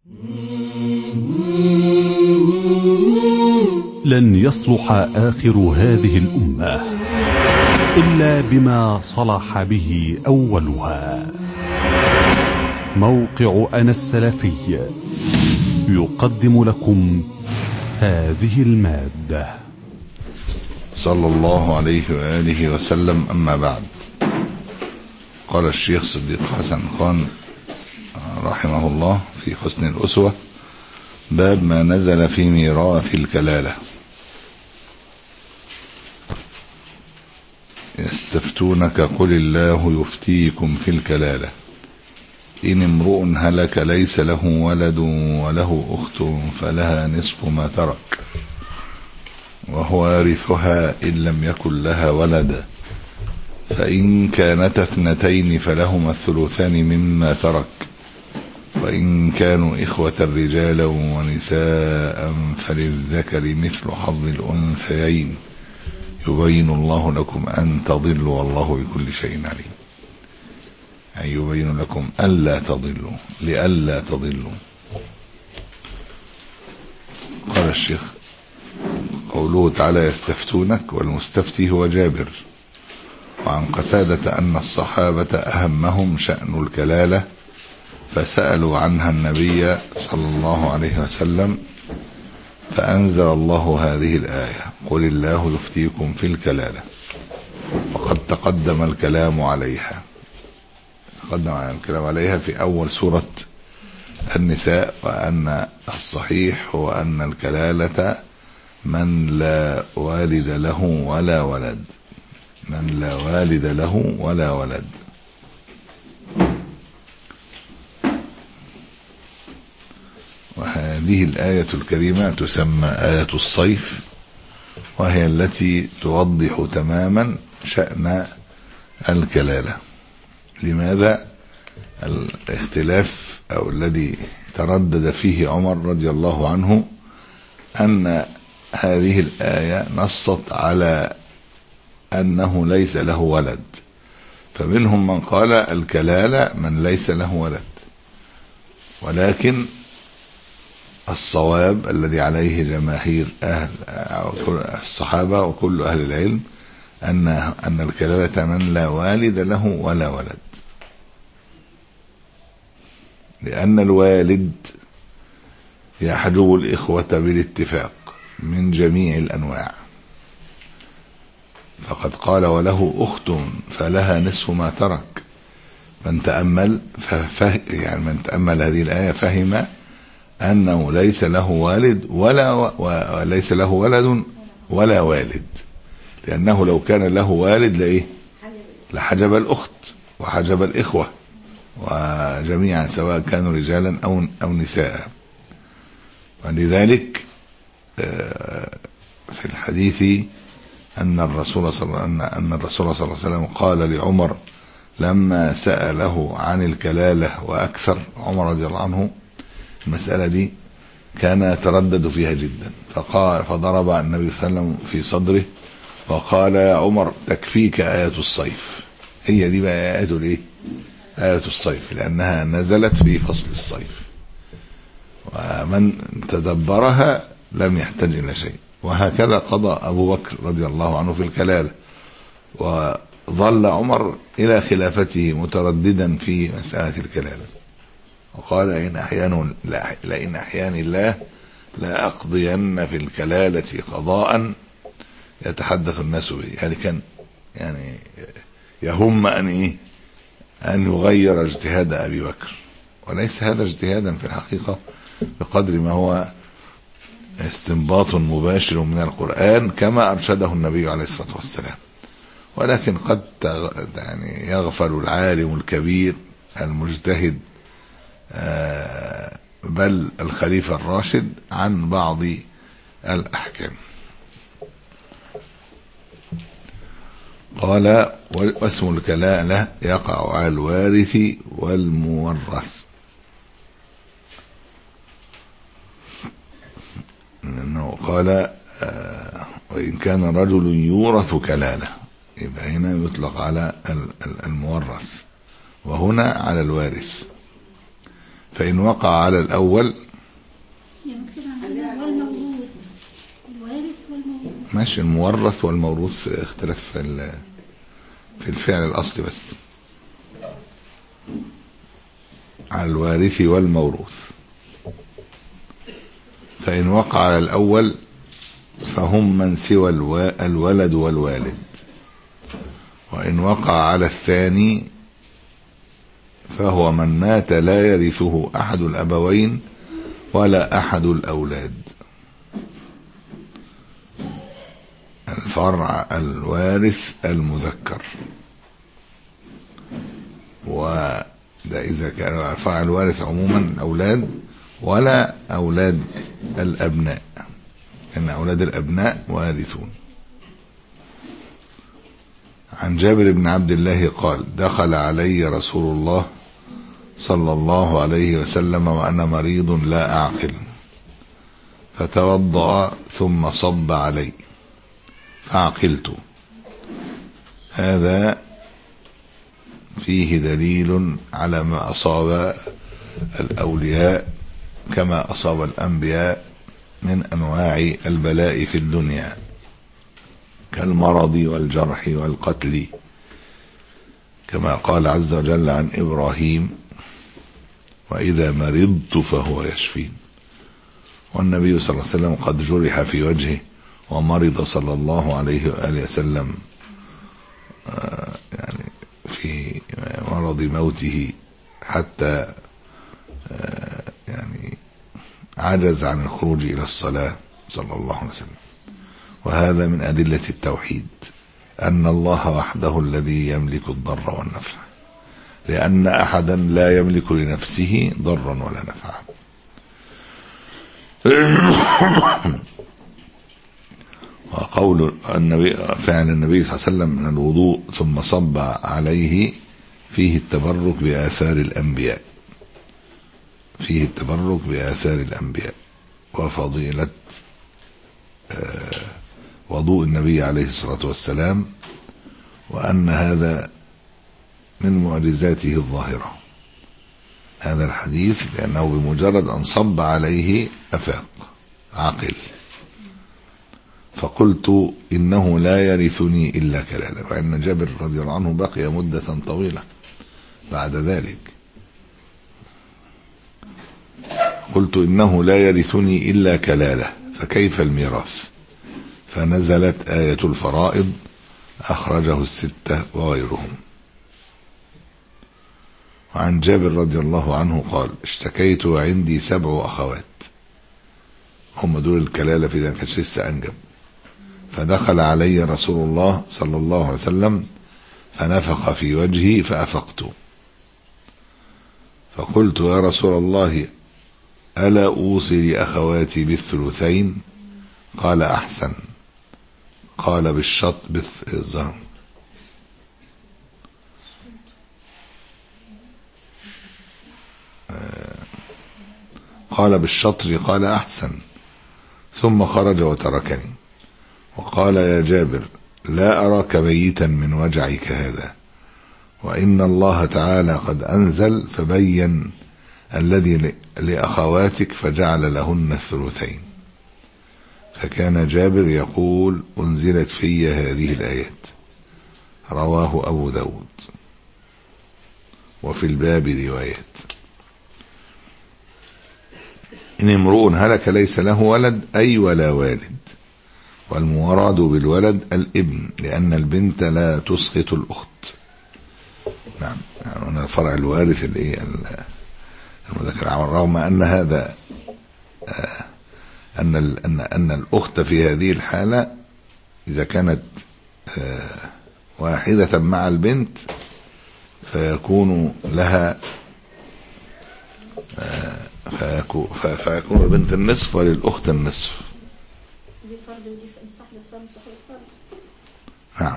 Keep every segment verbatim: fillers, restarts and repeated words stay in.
لن يصلح آخر هذه الأمة إلا بما صلح به أولها. موقع أنا السلفي يقدم لكم هذه المادة. صلى الله عليه وآله وسلم. أما بعد، قال الشيخ صديق حسن خان رحمه الله في حسن الأسوة: باب ما نزل في ميراث الكلالة. يستفتونك قل الله يفتيكم في الكلالة إن امرؤ هلك ليس له ولد وله أخت فلها نصف ما ترك وهو وارثها إن لم يكن لها ولد فإن كانتا اثنتين فلهما الثلثان مما ترك وإن كانوا إخوة رجالا ونساء فللذكر مثل حظ الأنثيين يبين الله لكم أن تضلوا والله بكل شيء عليم. أي يبين لكم ألا تضلوا لألا تضلوا. قال الشيخ: قوله تعالى يستفتونك، والمستفتي هو جابر. وعن قتادة أن الصحابة أهمهم شأن الكلالة فسألوا عنها النبي صلى الله عليه وسلم فأنزل الله هذه الآية: قل الله يفتيكم في الكلالة. وقد تقدم الكلام عليها تقدم الكلام عليها في أول سورة النساء، وأن الصحيح هو أن الكلالة من لا والد له ولا ولد من لا والد له ولا ولد وهذه الآية الكريمة تسمى آية الصيف، وهي التي توضح تماما شأن الكلالة. لماذا؟ الاختلاف أو الذي تردد فيه عمر رضي الله عنه أن هذه الآية نصت على أنه ليس له ولد، فمنهم من قال الكلالة من ليس له ولد، ولكن الصواب الذي عليه جماهير أهل الصحابة وكل أهل العلم أن أن الكلالة من لا والد له ولا ولد، لأن الوالد يحجب الإخوة بالاتفاق من جميع الأنواع. فقد قال وله أخت فلها نصف ما ترك. من تأمل ففهم يعني من تأمل هذه الآية فهم أنه ليس له والد ولا وليس له ولد ولا والد، لأنه لو كان له والد لإيه لحجب الأخت وحجب الإخوة وجميعا سواء كانوا رجالا أو أو نساء. ولذلك في الحديث أن الرسول صلى أن الرسول صلى الله عليه وسلم قال لعمر لما سأله عن الكلالة وأكثر، عمر رضي الله عنه المسألة دي كان يتردد فيها جدا، فقال فضرب النبي صلى الله عليه وسلم في صدره وقال يا عمر تكفيك آية الصيف. هي دي بقى آية الايه آية الصيف، لأنها نزلت في فصل الصيف، ومن تدبرها لم يحتاج إلى شيء. وهكذا قضى أبو بكر رضي الله عنه في الكلالة، وظل عمر إلى خلافته مترددا في مسألة الكلالة، وقال إن أحيان لئن أحياني الله لا أقضين في الكلالة قضاء يتحدث الناس به. يعني كان يعني يهم أن إيه أن يغير اجتهاد أبي بكر، وليس هذا اجتهادا في الحقيقة بقدر ما هو استنباط مباشر من القرآن كما أرشده النبي عليه الصلاة والسلام. ولكن قد يعني يغفل العالم الكبير المجتهد بل الخليفة الراشد عن بعض الأحكام. قال واسم الكلالة يقع على الوارث والمورث، إنه قال وإن كان رجل يورث كلالة، يبقى هنا يطلق على المورث وهنا على الوارث. فإن وقع على الأول ماشي. المورث والموروث اختلاف في في الفعل الأصلي بس، على الوارث والموروث. فإن وقع على الأول فهم من سوى الولد والوالد، وإن وقع على الثاني فهو من مات لا يرثه أحد الأبوين ولا أحد الأولاد. الفرع الوارث المذكر، وده إذا كان فرع الوارث عموما أولاد ولا أولاد الأبناء، لأن أولاد الأبناء وارثون. عن جابر بن عبد الله قال: دخل علي رسول الله صلى الله عليه وسلم وأنا مريض لا أعقل، فتوضأ ثم صب علي فعقلت. هذا فيه دليل على ما أصاب الأولياء كما أصاب الأنبياء من أنواع البلاء في الدنيا، كالمرض والجرح والقتل، كما قال عز وجل عن إبراهيم: وإذا مرضت فهو يشفين. والنبي صلى الله عليه وسلم قد جرح في وجهه ومرض صلى الله عليه وآله وسلم يعني في مرض موته، حتى يعني عجز عن الخروج إلى الصلاة صلى الله عليه وسلم. وهذا من أدلة التوحيد، أن الله وحده الذي يملك الضر والنفع، لأن أحدا لا يملك لنفسه ضرا ولا نفعا. وقول النبي فعل النبي صلى الله عليه وسلم من الوضوء ثم صب عليه فيه التبرك بآثار الأنبياء، فيه التبرك بآثار الأنبياء وفضيلة وضوء النبي عليه الصلاة والسلام، وأن هذا من معجزاته الظاهرة هذا الحديث، لأنه بمجرد أن صب عليه أفاق عقل. فقلت: إنه لا يرثني إلا كلالة. وأن جابر رضي الله عنه بقي مدة طويلة بعد ذلك. قلت: إنه لا يرثني إلا كلالة، فكيف الميراث؟ فنزلت آية الفرائض أخرجه الستة وغيرهم. وعن جابر رضي الله عنه قال: اشتكيت وعندي سبع أخوات، هم دول الكلالة في ذلك كانش لسه أنجب. فدخل علي رسول الله صلى الله عليه وسلم فنفخ في وجهي فأفقت، فقلت: يا رسول الله، ألا أوصي لأخواتي بالثلثين؟ قال: أحسن. قال: بالشط بالظهر قال: بالشطر. قال: أحسن. ثم خرج وتركني، وقال: يا جابر، لا أراك ميتا من وجعك هذا، وإن الله تعالى قد أنزل فبين الذي لأخواتك فجعل لهن الثلثين. فكان جابر يقول: أنزلت في هذه الآيات. رواه أبو داود. وفي الباب روايات: إن امرؤ هلك ليس له ولد أي ولا والد، والمراد بالولد الابن، لأن البنت لا تسقط الأخت. نعم، يعني الفرع الوارث اللي المذكر، رغم أن هذا آه أن أن أن الأخت في هذه الحالة إذا كانت آه واحدة مع البنت فيكون لها آه فيكون, فيكون البنت النصف وللأخت النصف. نعم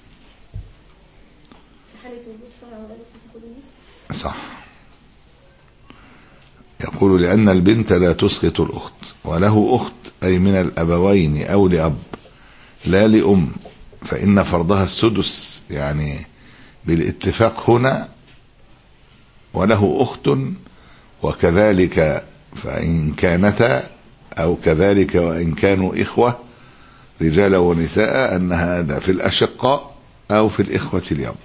صح. يقول: لأن البنت لا تسقط الأخت، وله أخت أي من الأبوين أو لأب لا لأم، فإن فرضها السدس، يعني بالاتفاق هنا، وله أخت وكذلك فإن كانتا أو كذلك وإن كانوا إخوة رجالا ونساء، أن هذا في الأشقاء أو في الإخوة اليوم.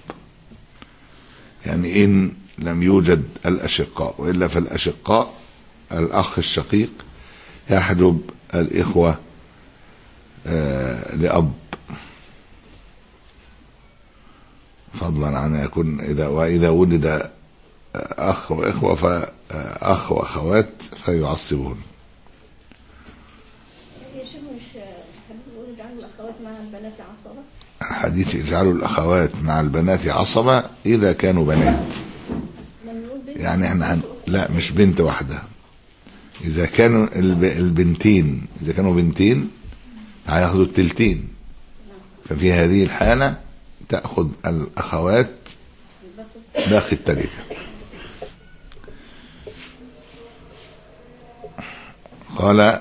يعني إن لم يوجد الأشقاء، وإلا فالأشقاء الأخ الشقيق يحجب الإخوة آه لأب، فضلا عن يكون إذا وإذا ولد أخ وإخوة فأخ وأخوات فيعصبون. الحديث اجعلوا الأخوات مع البنات عصبة إذا كانوا بنات، يعني احنا هن... لا مش بنت واحدة، إذا كانوا الب... البنتين إذا كانوا بنتين هياخدوا التلتين، ففي هذه الحالة تأخذ الأخوات باقي التركة. قال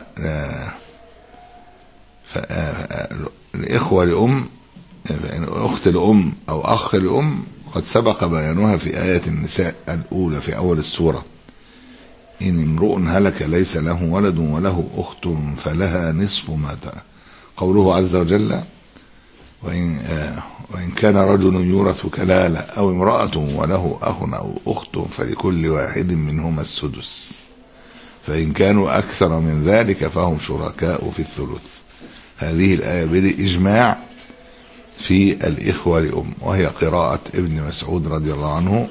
الإخوة لأم، أخت لأم أو أخ لأم قد سبق بيانها في آية النساء الأولى في أول السورة. إن امرؤ هلك ليس له ولد وله أخت فلها نصف ما ترك. قوله عز وجل وإن, آه وإن كان رجل يورث كلالة أو امرأة وله أخ أو أخت فلكل واحد منهما السدس، فإن كانوا أكثر من ذلك فهم شركاء في الثلث. هذه الآية بالإجماع في الإخوة لأم، وهي قراءة ابن مسعود رضي الله عنه.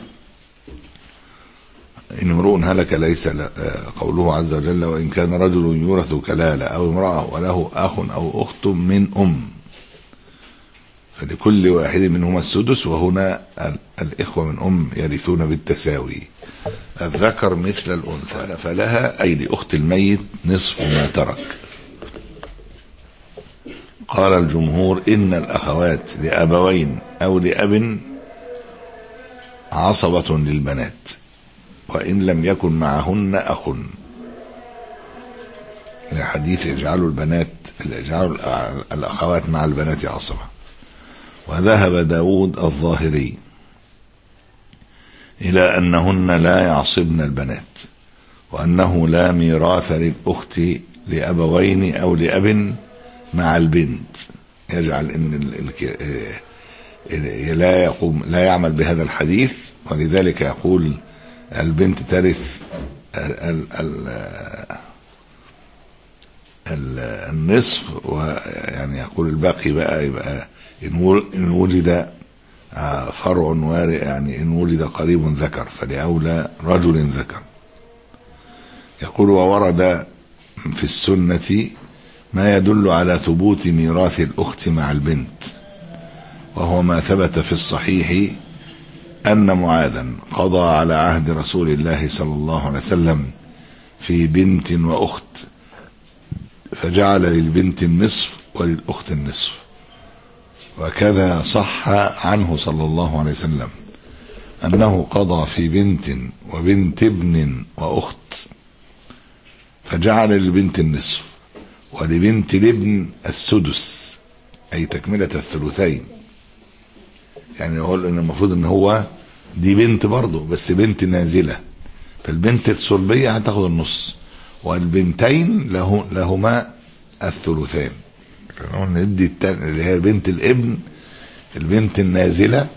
إن امرؤ هلك ليس ل... قوله عز وجل وإن كان رجل يورث كلالة أو امرأة وله أخ أو أخت من أم فلكل واحد منهما السدس، وهنا الإخوة من أم يرثون بالتساوي، الذكر مثل الأنثى، فلها أي لأخت الميت نصف ما ترك. قال الجمهور إن الأخوات لأبوين أو لأب عصبة للبنات وإن لم يكن معهن أخ، لحديث اجعلوا البنات اجعلوا الأخوات مع البنات عصبة. وذهب داود الظاهري إلى أنهن لا يعصبن البنات، وأنه لا ميراث للأخت لأبوين أو لأب مع البنت، يجعل إن لا يقوم لا يعمل بهذا الحديث، ولذلك يقول البنت ترث ال ال ال النصف، ويعني يقول الباقي بقى يبقى إن وجد فرع وارث، يعني إن وجد قريب ذكر فلأولى رجل ذكر. يقول وورد في السنة ما يدل على ثبوت ميراث الأخت مع البنت، وهو ما ثبت في الصحيح أن معاذا قضى على عهد رسول الله صلى الله عليه وسلم في بنت وأخت، فجعل للبنت النصف وللأخت النصف. وكذا صح عنه صلى الله عليه وسلم أنه قضى في بنت وبنت ابن وأخت، فجعل للبنت النصف ولبنت الابن السدس، أي تكملة الثلثين. يعني يقول إن المفروض إن هو دي بنت برضه بس بنت نازلة، فالبنت الصلبية هتاخد النص والبنتين له لهما الثلثين. ندي اللي هي بنت الابن البنت النازلة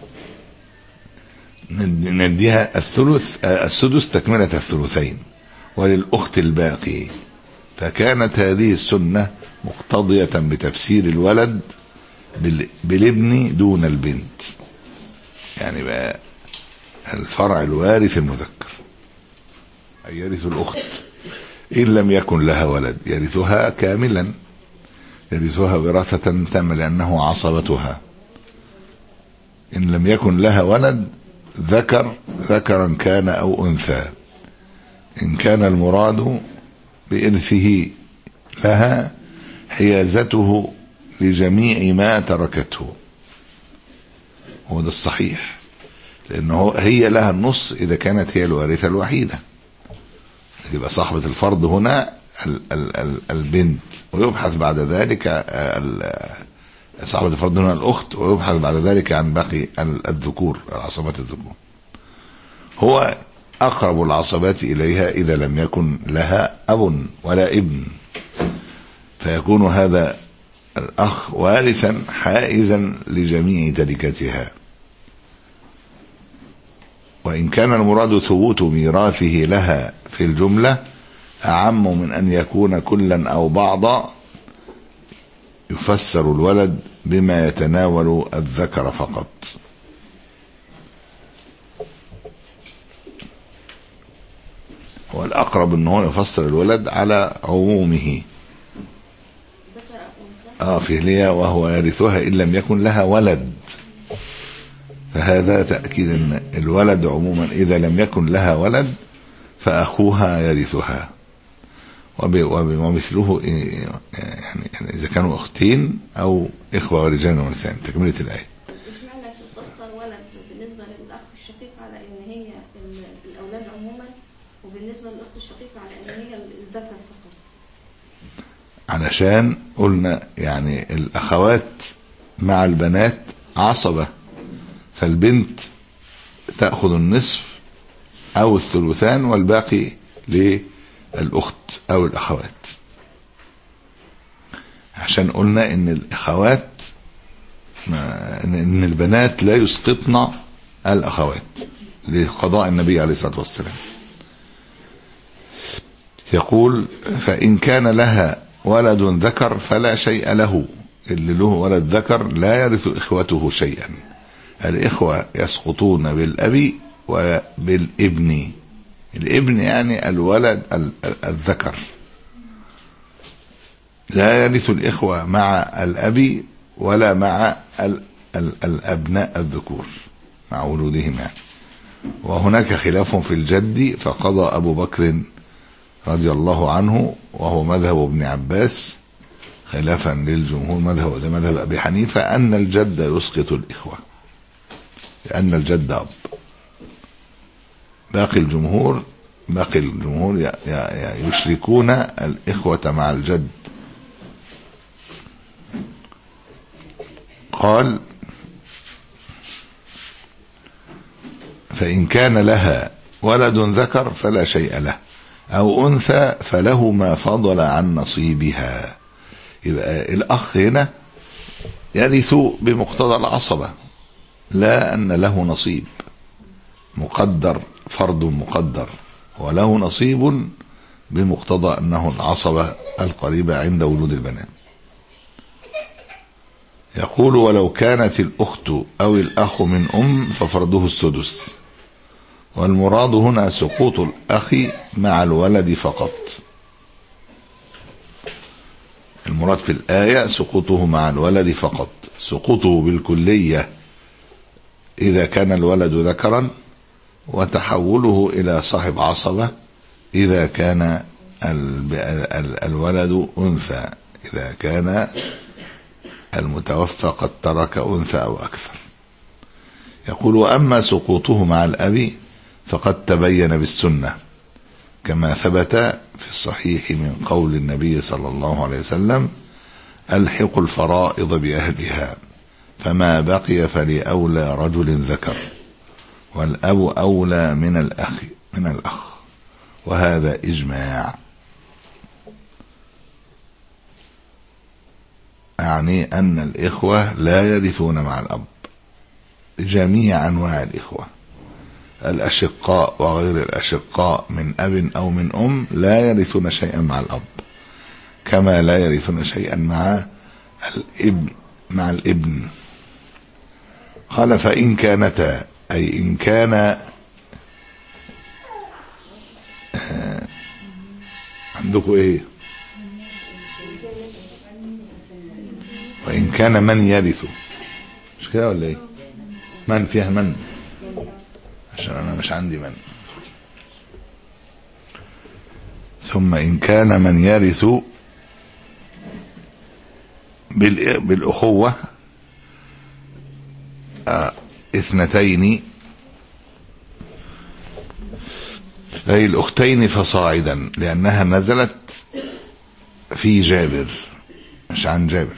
نديها الثلث السدس تكملة الثلثين وللأخت الباقي. فكانت هذه السنة مقتضية بتفسير الولد بالابن دون البنت، يعني بقى الفرع الوارث المذكر أي يرث الأخت إن لم يكن لها ولد، يرثها كاملا، يرثها وراثة تامة لأنه عصبتها. إن لم يكن لها ولد ذكر ذكرا كان أو أنثى، إن كان المراد بإرثه لها حيازته لجميع ما تركته، هو ده الصحيح، لأنه هي لها النص إذا كانت هي الوارثة الوحيدة، يبقى صاحبة الفرض هنا ال ال ال البنت، ويبحث بعد ذلك صاحبة الفرض هنا الأخت، ويبحث بعد ذلك عن باقي الذكور العصبات الذكور. هو أقرب العصبات إليها إذا لم يكن لها أب ولا ابن، فيكون هذا الأخ وارثا حائزا لجميع تركتها. وإن كان المراد ثبوت ميراثه لها في الجملة أعم من أن يكون كلا أو بعضا، يفسر الولد بما يتناول الذكر فقط. والأقرب أنه يفسر الولد على عمومه آه في ليا وهو يرثها إن لم يكن لها ولد، فهذا تأكيد أن الولد عموما إذا لم يكن لها ولد فأخوها يرثها. ومثله يعني إذا كانوا أختين أو إخوة ورجال ونساء. تكملة الآية. اشمعنى تفسر ولد بالنسبة للأخ الشقيق على إن هي الأولاد عموما، وبالنسبة للأخت الشقيقة على إن هي الذكر فقط؟ علشان قلنا يعني الأخوات مع البنات عصبة، فالبنت تأخذ النصف أو الثلثان والباقي للأخت أو الأخوات، عشان قلنا إن الأخوات إن البنات لا يسقطن الأخوات لقضاء النبي عليه الصلاة والسلام. يقول فإن كان لها ولد ذكر فلا شيء له، اللي له ولد ذكر لا يرث إخوته شيئا. الإخوة يسقطون بالأب وبالابن. الابن يعني الولد الذكر، لا يرث الإخوة مع الأب ولا مع الأبناء الذكور مع ولودهم يعني. وهناك خلاف في الجد، فقضى أبو بكر رضي الله عنه وهو مذهب ابن عباس خلافا للجمهور، مذهب ده مذهب أبي حنيفة، أن الجد يسقط الإخوة لأن الجد أب. باقي الجمهور باقي الجمهور يشركون الإخوة مع الجد. قال فإن كان لها ولد ذكر فلا شيء له، أو أنثى فله ما فضل عن نصيبها. يبقى الأخ هنا يرث بمقتضى العصبة، لا أن له نصيب مقدر، فرض مقدر، وله نصيب بمقتضى أنه العصبة القريبة عند وجود البنات. يقول ولو كانت الأخت أو الأخ من أم ففرضه السدس، والمراد هنا سقوط الأخ مع الولد فقط. المراد في الآية سقوطه مع الولد فقط، سقوطه بالكلية إذا كان الولد ذكرا، وتحوله إلى صاحب عصبة إذا كان الولد أنثى، إذا كان المتوفى قد ترك أنثى أو أكثر. يقول وأما سقوطه مع الأب فقد تبين بالسنة، كما ثبت في الصحيح من قول النبي صلى الله عليه وسلم ألحق الفرائض بأهلها، فما بقي فلأولى رجل ذكر، والأب أولى من الأخ من الأخ وهذا إجماع. يعني أن الإخوة لا يرثون مع الأب، جميع أنواع الإخوة، الأشقاء وغير الأشقاء من أب أو من أم لا يرثون شيئا مع الأب، كما لا يرثون شيئا مع الابن مع الابن. قال فإن كانتا، أي إن كان آه عندكم إيه؟ وإن كان من يرث، مش كده ولا إيه؟ من فيها من، عشان أنا مش عندي من. ثم إن كان من يرث بالأخوة آه اثنتين، أي الأختين فصاعدا، لأنها نزلت في جابر مش عن جابر.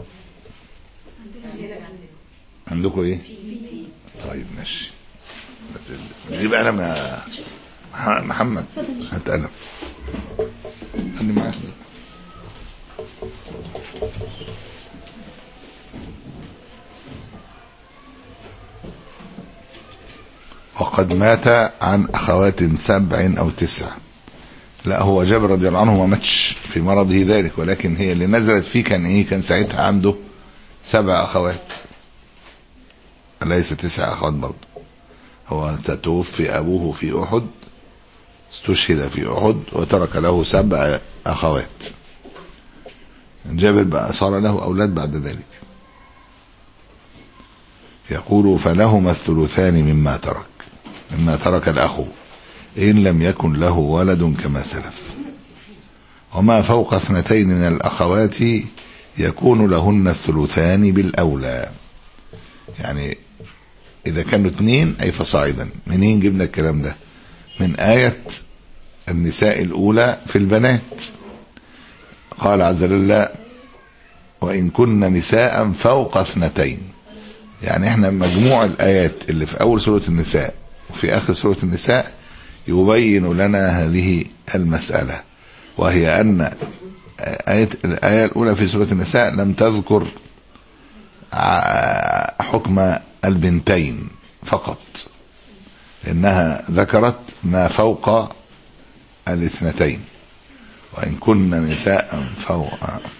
عندكم إيه؟ طيب ماشي، جيب قلم يا محمد، هات قلم خلي معاك. وقد مات عن أخوات سبع أو تسع. لا، هو جابر رضي الله عنه ما ماتش في مرضه ذلك، ولكن هي اللي نزلت فيه كان ايه؟ كان ساعتها عنده سبع أخوات، ليس تسع أخوات برضه. هو توفي أبوه في أحد، استشهد في أحد وترك له سبع أخوات. جابر بقى صار له أولاد بعد ذلك. يقول فلهما الثلثان مما ترك، مما ترك الأخ إن لم يكن له ولد كما سلف. وما فوق اثنتين من الأخوات يكون لهن الثلثان بالأولى. يعني إذا كانوا اثنين أي فصاعدا. منين جبنا الكلام ده؟ من آية النساء الأولى في البنات، قال عز وجل وإن كن نساء فوق اثنتين. يعني احنا مجموع الآيات اللي في أول سورة النساء وفي آخر سورة النساء يبين لنا هذه المسألة، وهي أن آية الآية الأولى في سورة النساء لم تذكر حكم البنتين فقط، إنها ذكرت ما فوق الاثنتين. وإن كن نساء فوق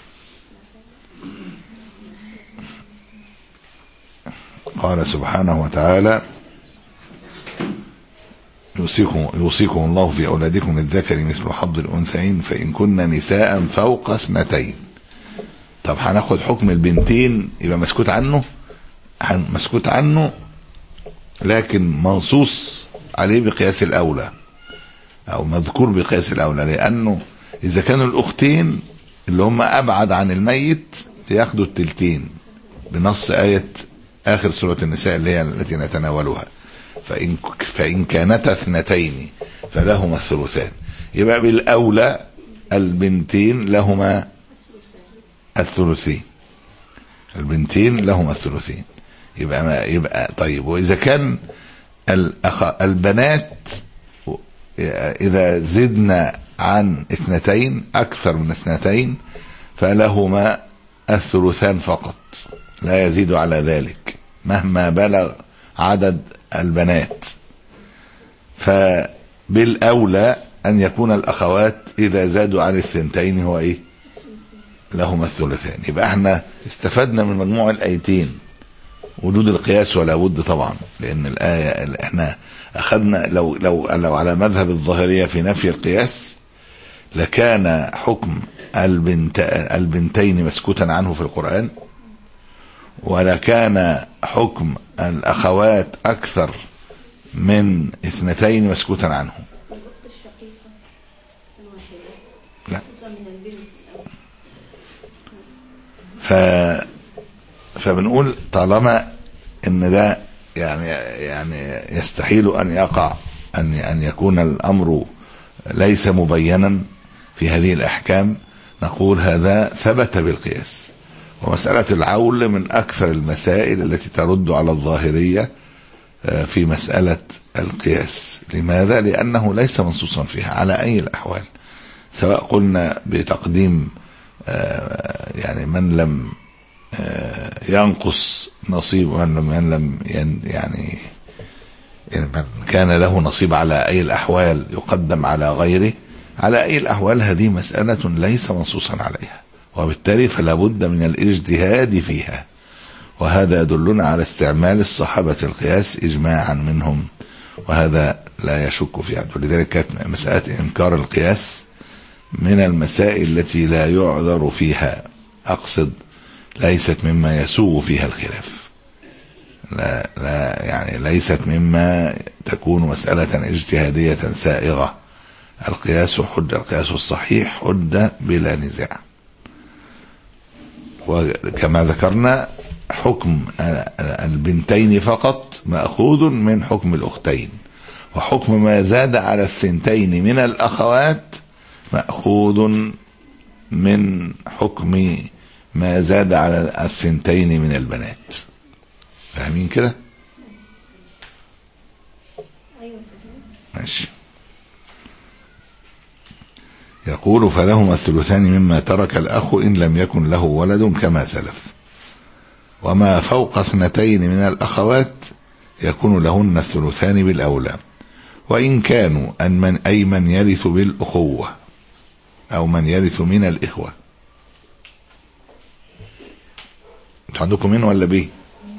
قال سبحانه وتعالى يوصيكم, يوصيكم الله في أولادكم للذكر مثل حظ الأنثيين فإن كن نساء فوق اثنتين. طب هناخد حكم البنتين يبقى مسكوت عنه، مسكوت عنه لكن منصوص عليه بقياس الأولى أو مذكور بقياس الأولى، لأنه إذا كانوا الأختين اللي هم أبعد عن الميت ياخدوا التلتين بنص آية آخر سورة النساء اللي هي التي نتناولها. فإن, فإن كانتا اثنتين فلهما الثلثان، يبقى بالأولى البنتين لهما الثلثين، البنتين لهما الثلثين. يبقى ما يبقى طيب. وإذا كان الأخ البنات إذا زدنا عن اثنتين أكثر من اثنتين فلهما الثلثان فقط، لا يزيد على ذلك مهما بلغ عدد البنات. فبالأولى أن يكون الأخوات إذا زادوا عن الثنتين هو إيه؟ لهما الثلثان. يبقى احنا استفدنا من مجموع الآيتين وجود القياس ولا بد طبعا، لأن الآية اللي احنا أخذنا لو, لو, لو على مذهب الظاهرية في نفي القياس لكان حكم البنت البنتين مسكوتا عنه في القرآن، ولكان حكم الأخوات أكثر من اثنتين مسكوتا عنه. لا. ف... فبنقول طالما ان ده يعني يعني يستحيل ان يقع ان ان يكون الامر ليس مبينا في هذه الاحكام، نقول هذا ثبت بالقياس. ومسألة العول من أكثر المسائل التي ترد على الظاهرية في مسألة القياس. لماذا؟ لأنه ليس منصوصا فيها على أي الأحوال، سواء قلنا بتقديم يعني من لم ينقص نصيب من لم يعني من كان له نصيب على أي الأحوال يقدم على غيره. على أي الأحوال هذه مسألة ليس منصوصا عليها، وبالتالي فلا بد من الاجتهاد فيها، وهذا يدلنا على استعمال الصحابة القياس إجماعا منهم، وهذا لا يشك في أحد. ولذلك كانت مسألة إنكار القياس من المسائل التي لا يعذر فيها، أقصد ليست مما يسوغ فيها الخلاف، لا, لا يعني ليست مما تكون مسألة اجتهادية سائغة. القياس حجة، القياس الصحيح حجة بلا نزاع. وكما ذكرنا حكم البنتين فقط مأخوذ من حكم الأختين، وحكم ما زاد على الثنتين من الأخوات مأخوذ من حكم ما زاد على الثنتين من البنات. فاهمين كده؟ ماشي. يقول فلهما الثلثان مما ترك الأخ إن لم يكن له ولد كما سلف، وما فوق اثنتين من الأخوات يكون لهن الثلثان بالأولى، وإن كانوا أن من أي من يرث بالأخوة أو من يرث من الإخوة. انتوا عندكم من ولا بيه؟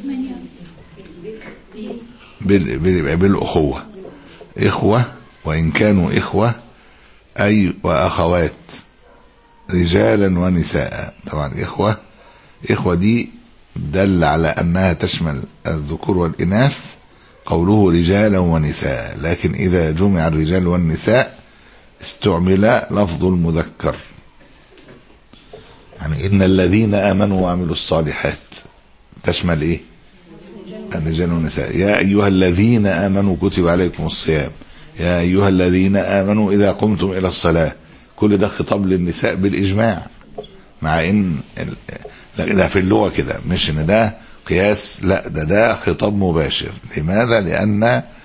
بالأخوة، إخوة وإن كانوا إخوة أي وأخوات رجالا ونساء. طبعا إخوة إخوة دي دل على أنها تشمل الذكور والإناث قوله رجالا ونساء، لكن إذا جمع الرجال والنساء استعمل لفظ المذكر. يعني إن الذين آمنوا وعملوا الصالحات تشمل إيه؟ الرجال والنساء. يا أيها الذين آمنوا كتب عليكم الصيام، يا أيها الذين آمنوا إذا قمتم إلى الصلاة. كل ده خطاب للنساء بالإجماع، مع إن ده في اللغة كده، مش إن ده قياس، لا ده ده خطاب مباشر. لماذا؟ لأن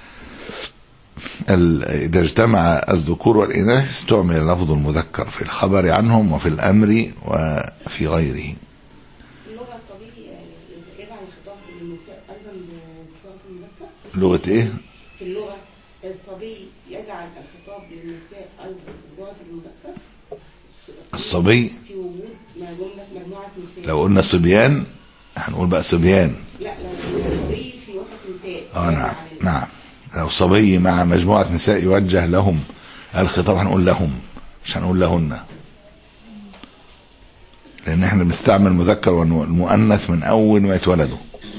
إذا اجتمع الذكور والإناث استعمل لفظ المذكر في الخبر عنهم وفي الأمر وفي غيره. اللغة الصبي يجعل الخطاب للنساء أيضا بصيغة المذكر. لغة إيه؟ في اللغة الصبي يجعل الخطاب للنساء أيضا بصيغة المذكر. الصبي في وجود جملة مجموعة نساء. لو قلنا صبيان هنقول بقى صبيان. لا لو صبي في وسط نساء. اه نعم نعم. لو صبي مع مجموعة نساء يوجه لهم الخطاب هنقول لهم، مش هنقول لهن، لأن احنا بنستعمل المذكر والمؤنث من أول ما يتولدوا.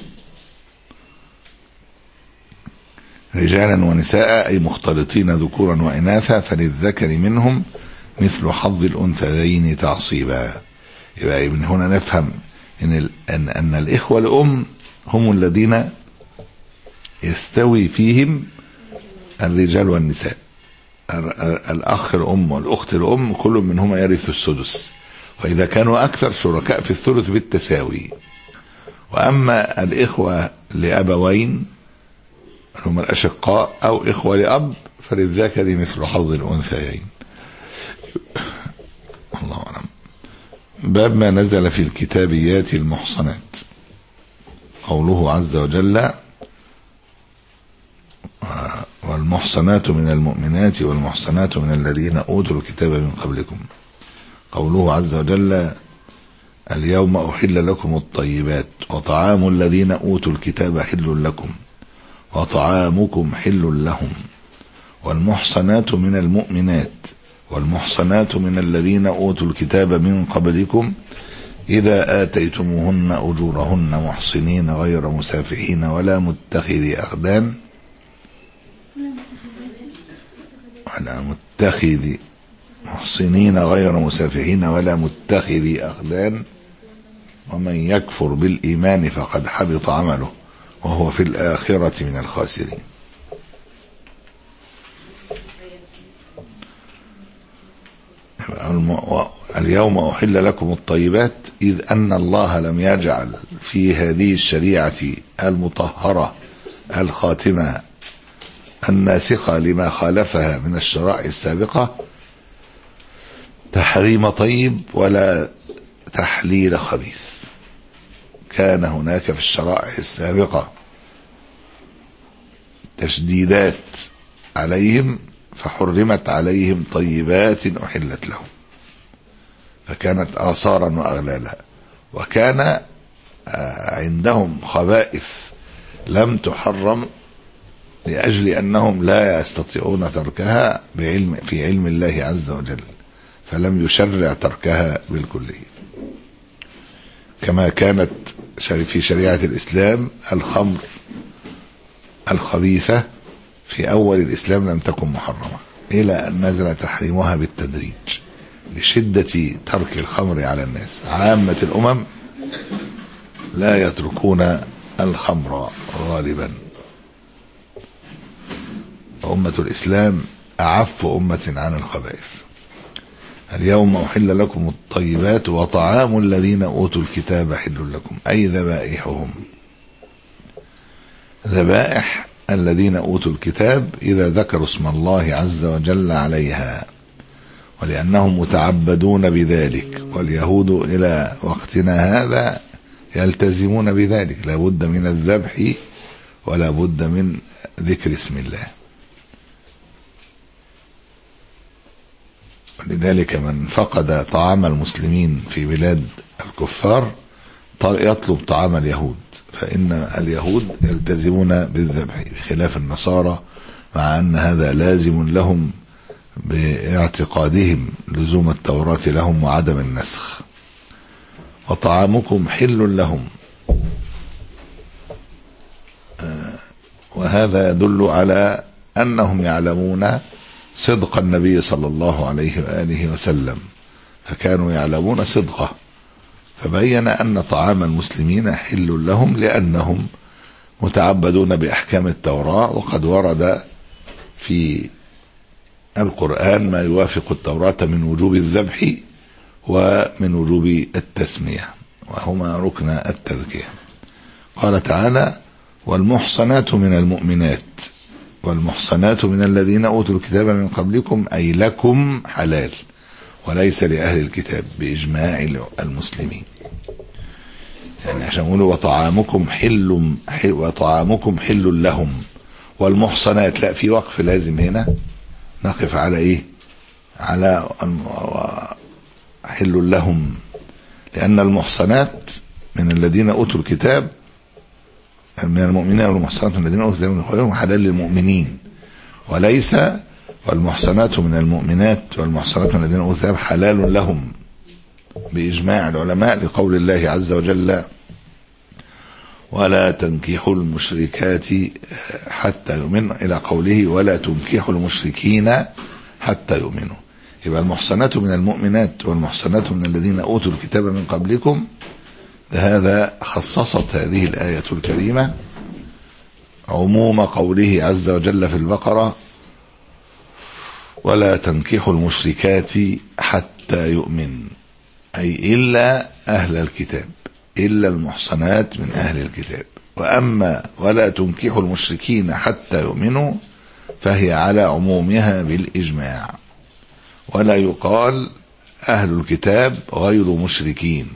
رجالا ونساء أي مختلطين ذكورا وإناثا، فللذكر منهم مثل حظ الأنثيين تعصيبا. يبقى من هنا نفهم إن, أن, أن الإخوة الأم هم الذين يستوي فيهم الرجال والنساء. الأخ الأم والأخت الأم كل منهما يرث السدس، وإذا كانوا أكثر شركاء في الثلث بالتساوي. وأما الإخوة لأبوين هم الأشقاء أو إخوة لأب فللذكر مثل حظ الأنثيين. الله أعلم. باب ما نزل في الكتابيات المحصنات. قوله عز وجل والمحصنات من المؤمنات والمحصنات من الذين أوتوا الكتاب من قبلكم. قوله عز وجل اليوم أحل لكم الطيبات وطعام الذين أوتوا الكتاب حل لكم وطعامكم حل لهم. والمحصنات من المؤمنات والمحصنات من الذين أوتوا الكتاب من قبلكم إذا آتيتموهن أجورهن محصنين غير مسافحين ولا متخذي أخدان ولا متخذي محصنين غير مسافحين ولا متخذي أخدان ومن يكفر بالإيمان فقد حبط عمله وهو في الآخرة من الخاسرين. اليوم أحل لكم الطيبات، إذ أن الله لم يجعل في هذه الشريعة المطهرة الخاتمة الناسخة لما خالفها من الشرائع السابقة تحريم طيب ولا تحليل خبيث. كان هناك في الشرائع السابقة تشديدات عليهم فحرمت عليهم طيبات أحلت لهم، فكانت آثارا وأغلالا. وكان عندهم خبائث لم تحرم لأجل أنهم لا يستطيعون تركها بعلم في علم الله عز وجل، فلم يشرع تركها بالكلية. كما كانت في شريعة الإسلام الخمر الخبيثة في أول الإسلام لم تكن محرمة، إلى أن نزل تحريمها بالتدريج لشدة ترك الخمر على الناس. عامة الأمم لا يتركون الخمر غالبا. أمة الإسلام أعف أمة عن الخبائث. اليوم أحل لكم الطيبات وطعام الذين أوتوا الكتاب حل لكم، أي ذبائحهم. ذبائح الذين أوتوا الكتاب إذا ذكروا اسم الله عز وجل عليها، ولأنهم متعبدون بذلك، واليهود إلى وقتنا هذا يلتزمون بذلك، لا بد من الذبح ولا بد من ذكر اسم الله. ولذلك من فقد طعام المسلمين في بلاد الكفار يطلب طعام اليهود، فإن اليهود يلتزمون بالذبح بخلاف النصارى، مع أن هذا لازم لهم باعتقادهم لزوم التوراة لهم وعدم النسخ. وطعامكم حل لهم، وهذا يدل على أنهم يعلمون صدق النبي صلى الله عليه وآله وسلم، فكانوا يعلمون صدقه، فبين أن طعام المسلمين حل لهم لأنهم متعبدون بأحكام التوراة، وقد ورد في القرآن ما يوافق التوراة من وجوب الذبح ومن وجوب التسمية، وهما ركن التذكية. قال تعالى: والمحصنات من المؤمنات والمحصنات من الذين أوتوا الكتاب من قبلكم أي لكم حلال، وليس لأهل الكتاب بإجماع المسلمين. يعني عشان يقولوا وطعامكم حل وطعامكم حل لهم والمحصنات، لا، في وقف لازم هنا نقف على ايه؟ على حل لهم، لأن المحصنات من الذين أوتوا الكتاب من المؤمنين، والمحصنات من الذين أوتوا الكتاب من قبلكم حلال للمؤمنين، وليس والمحصنات من المؤمنات والمحصنات من الذين أوتوا الكتاب حلال لهم بإجماع العلماء، لقول الله عز وجل: ولا تنكحوا المشركات حتى يؤمنوا، إلى قوله: ولا تنكحوا المشركين حتى يؤمنوا. يبقى المحصنات من المؤمنات والمحصنات من الذين أوتوا الكتاب من قبلكم، هذا خصصت هذه الآية الكريمة عموم قوله عز وجل في البقرة: ولا تنكحوا المشركات حتى يؤمن، أي إلا أهل الكتاب، إلا المحصنات من أهل الكتاب. وأما ولا تنكحوا المشركين حتى يؤمنوا فهي على عمومها بالإجماع، ولا يقال أهل الكتاب غير مشركين،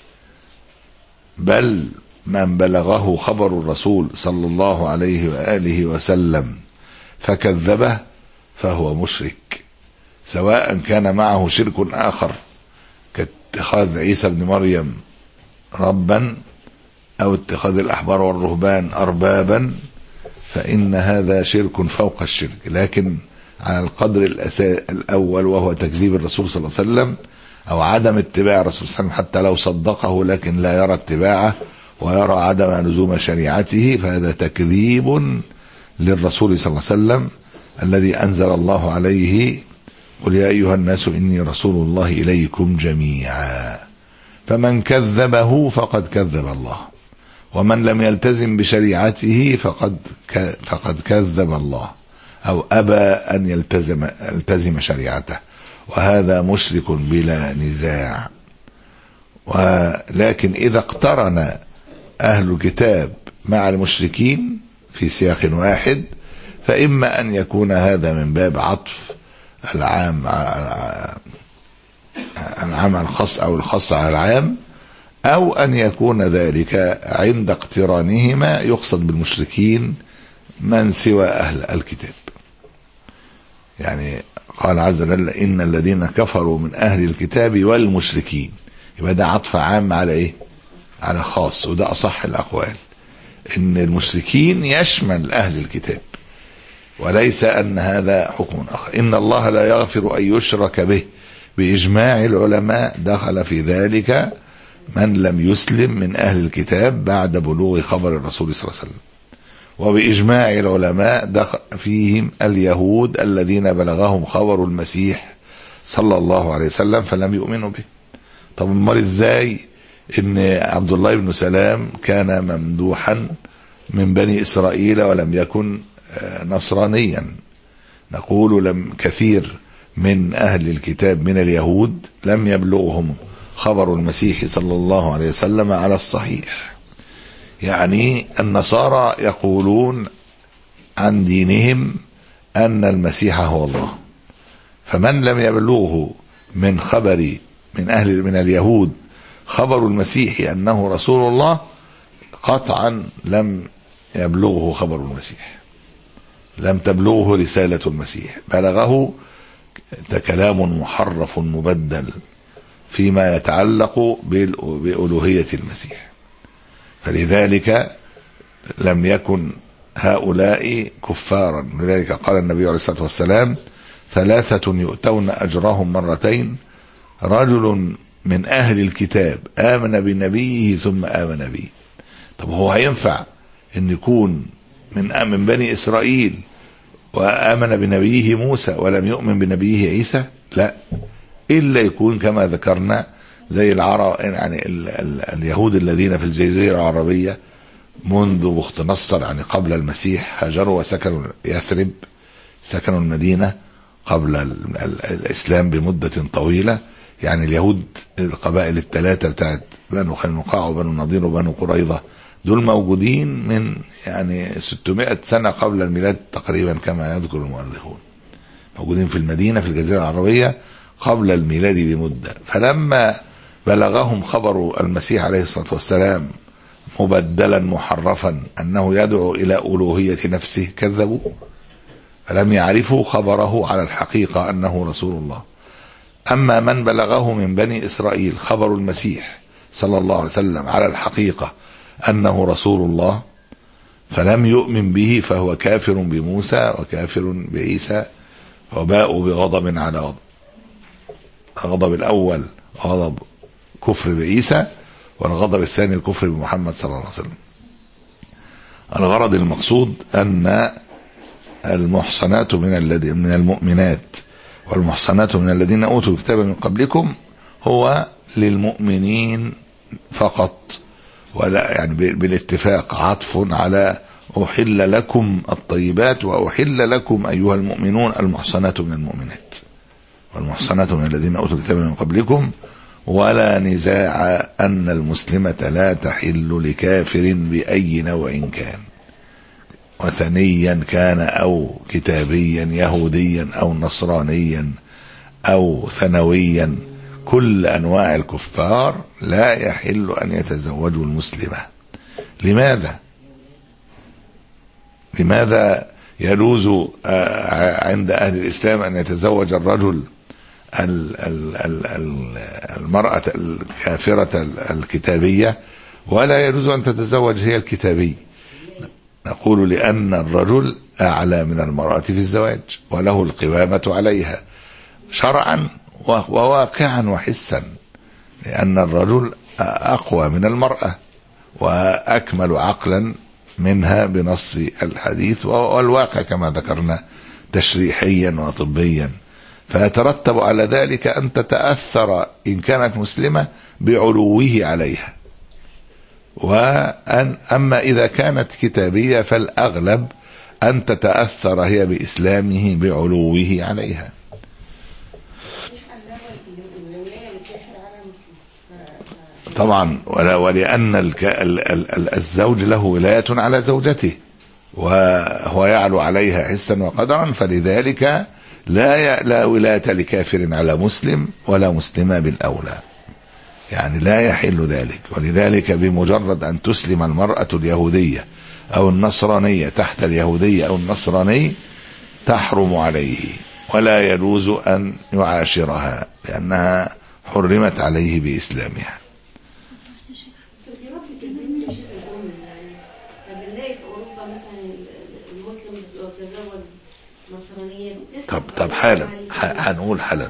بل من بلغه خبر الرسول صلى الله عليه وآله وسلم فكذبه فهو مشرك، سواء كان معه شرك آخر كاتخاذ عيسى بن مريم ربا أو اتخاذ الأحبار والرهبان أربابا، فإن هذا شرك فوق الشرك، لكن على القدر الأول وهو تكذيب الرسول صلى الله عليه وسلم أو عدم اتباع الرسول صلى الله عليه وسلم، حتى لو صدقه لكن لا يرى اتباعه ويرى عدم لزوم شريعته، فهذا تكذيب للرسول صلى الله عليه وسلم الذي أنزل الله عليه: قل يا أيها الناس إني رسول الله إليكم جميعا. فمن كذبه فقد كذب الله، ومن لم يلتزم بشريعته فقد فقد كذب الله أو أبى أن يلتزم يلتزم شريعته، وهذا مشرك بلا نزاع. ولكن إذا اقترن أهل الكتاب مع المشركين في سياق واحد، فإما أن يكون هذا من باب عطف العام العام على الخاص أو الخاص على العام، أو أن يكون ذلك عند اقترانهما يقصد بالمشركين من سوى أهل الكتاب. يعني قال عز وجل: إن الذين كفروا من أهل الكتاب والمشركين، يبقى ده عطف عام على إيه؟ على خاص، وده أصح الأقوال، إن المشركين يشمل أهل الكتاب، وليس أن هذا حكم آخر. إن الله لا يغفر أن يشرك به، بإجماع العلماء دخل في ذلك من لم يسلم من أهل الكتاب بعد بلوغ خبر الرسول صلى الله عليه وسلم، وبإجماع العلماء دخل فيهم اليهود الذين بلغهم خبر المسيح صلى الله عليه وسلم فلم يؤمنوا به. طب امال ازاي ان عبد الله بن سلام كان ممدوحا من بني إسرائيل ولم يكن نصرانيا؟ نقول لم كثير من أهل الكتاب من اليهود لم يبلغهم خبر المسيح صلى الله عليه وسلم على الصحيح. يعني النصارى يقولون عن دينهم أن المسيح هو الله. فمن لم يبلغه من خبر من أهل من اليهود خبر المسيح أنه رسول الله قطعا لم يبلغه خبر المسيح، لم تبلغه رسالة المسيح، بلغه كلام محرف مبدل فيما يتعلق بألوهية المسيح. فلذلك لم يكن هؤلاء كفارا. لذلك قال النبي عليه الصلاة والسلام: ثلاثة يؤتون أجرهم مرتين، رجل من أهل الكتاب آمن بنبيه ثم آمن به. طب هو هينفع أن يكون من من بني إسرائيل وآمن بنبيه موسى ولم يؤمن بنبيه عيسى؟ لا، إلا يكون كما ذكرنا زي العرب، يعني ال ال اليهود الذين في الجزيرة العربية منذ بخت نصر، يعني قبل المسيح، هاجروا وسكنوا يثرب، سكنوا المدينة قبل ال ال الإسلام بمدة طويلة. يعني اليهود القبائل الثلاثة بتاعت بنو قينقاع وبنو النضير وبنو قريظة دول موجودين من يعني ستمائة سنة قبل الميلاد تقريبا كما يذكر المؤرخون، موجودين في المدينة في الجزيرة العربية قبل الميلاد بمدة. فلما بلغهم خبر المسيح عليه الصلاة والسلام مبدلا محرفا أنه يدعو إلى ألوهية نفسه كذبوا، فلم يعرفوا خبره على الحقيقة أنه رسول الله. أما من بلغه من بني إسرائيل خبر المسيح صلى الله عليه وسلم على الحقيقة أنه رسول الله فلم يؤمن به، فهو كافر بموسى وكافر بعيسى، وباءوا بغضب على غضب. الغضب الأول غضب كفر بعيسى، والغضب الثاني الكفر بمحمد صلى الله عليه وسلم. الغرض المقصود أن المحصنات من الذين من المؤمنات والمحصنات من الذين أوتوا الكتاب من قبلكم هو للمؤمنين فقط، ولا يعني بالاتفاق عطف على أحل لكم الطيبات وأحل لكم أيها المؤمنون المحصنات من المؤمنات والمحصنات من الذين أوتوا الكتاب من قبلكم، ولا نزاع أن المسلمة لا تحل لكافر بأي نوع كان، وثنيا كان أو كتابيا يهوديا أو نصرانيا أو ثنويا، كل أنواع الكفار لا يحل أن يتزوجوا المسلمة. لماذا؟ لماذا يجوز عند أهل الإسلام أن يتزوج الرجل المرأة الكافرة الكتابية ولا يجوز أن تتزوج هي الكتابي؟ نقول لأن الرجل أعلى من المرأة في الزواج وله القوامة عليها شرعا وواقعا وحسا، لأن الرجل أقوى من المرأة وأكمل عقلا منها بنص الحديث والواقع كما ذكرنا تشريحيا وطبيا. فيترتب على ذلك أن تتأثر إن كانت مسلمة بعلوه عليها، وأن أما إذا كانت كتابية فالأغلب أن تتأثر هي بإسلامه بعلوه عليها. طبعا ولأن الزوج له ولاية على زوجته وهو يعلو عليها حسا وقدرا، فلذلك لا لا ولاية لكافر على مسلم ولا مسلمة بالأولى، يعني لا يحل ذلك. ولذلك بمجرد أن تسلم المرأة اليهودية أو النصرانية تحت اليهودية أو النصراني تحرم عليه ولا يجوز أن يعاشرها لأنها حرمت عليه بإسلامها. طب طب حالا هنقول حالا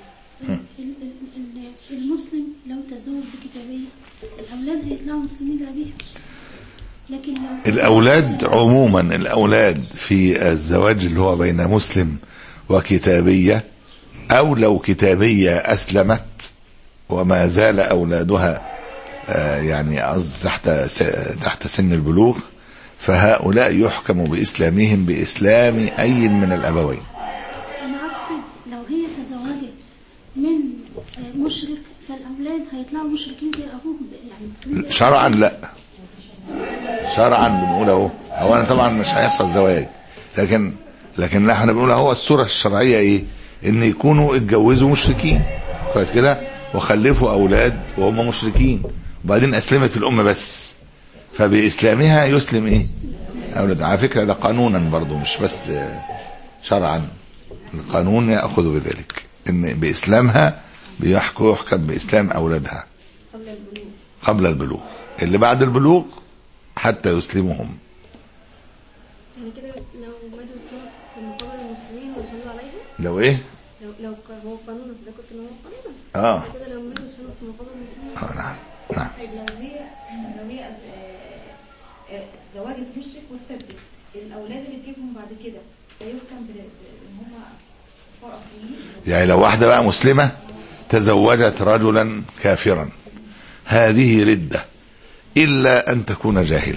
المسلم لو تزوج بكتابية الأولاد هيطلعوا مسلمين لأبيهم، لكن الأولاد عموما الأولاد في الزواج اللي هو بين مسلم وكتابية، أو لو كتابية أسلمت وما زال أولادها يعني تحت تحت سن البلوغ، فهؤلاء يحكم بإسلامهم بإسلام أي من الأبوين. أنا أقصد لو هي تزوجت من مشرك فالأولاد هيطلعوا مشركين زي أبوهم يعني شرعا. لا شرعا بنقول اهو، اولا طبعا مش هيحصل زواج، لكن لكن احنا بنقول هو الصورة الشرعية ايه؟ ان يكونوا اتجوزوا مشركين كويس كده وخلفوا اولاد وهم مشركين، وبعدين اسلمت الام بس، فباسلامها يسلم ايه؟ اولاد. على فكرة ده قانونا برضو مش بس شرعا، القانون يأخذ بذلك ان باسلامها بيحكم يحكم باسلام اولادها قبل البلوغ. قبل البلوغ، اللي بعد البلوغ حتى يسلمهم. يعني كده لو ماتوا في مقابل المسلمين ويصلوا عليهم، لو ايه؟ لو لو هو قانون اذا كنت ان هو قانون اه كده، لو ماتوا يصلوا في مقابل المسلمين. اه نعم نعم. طيب لو هي لو هي آه، آه، تزوجت مشرك وارتدت، الاولاد اللي تجيبهم بعد كده فيحكم بال- ان هم كفار اصليين. يعني لو واحدة بقى مسلمة تزوجت رجلا كافرا، هذه ردة إلا أن تكون جاهلة،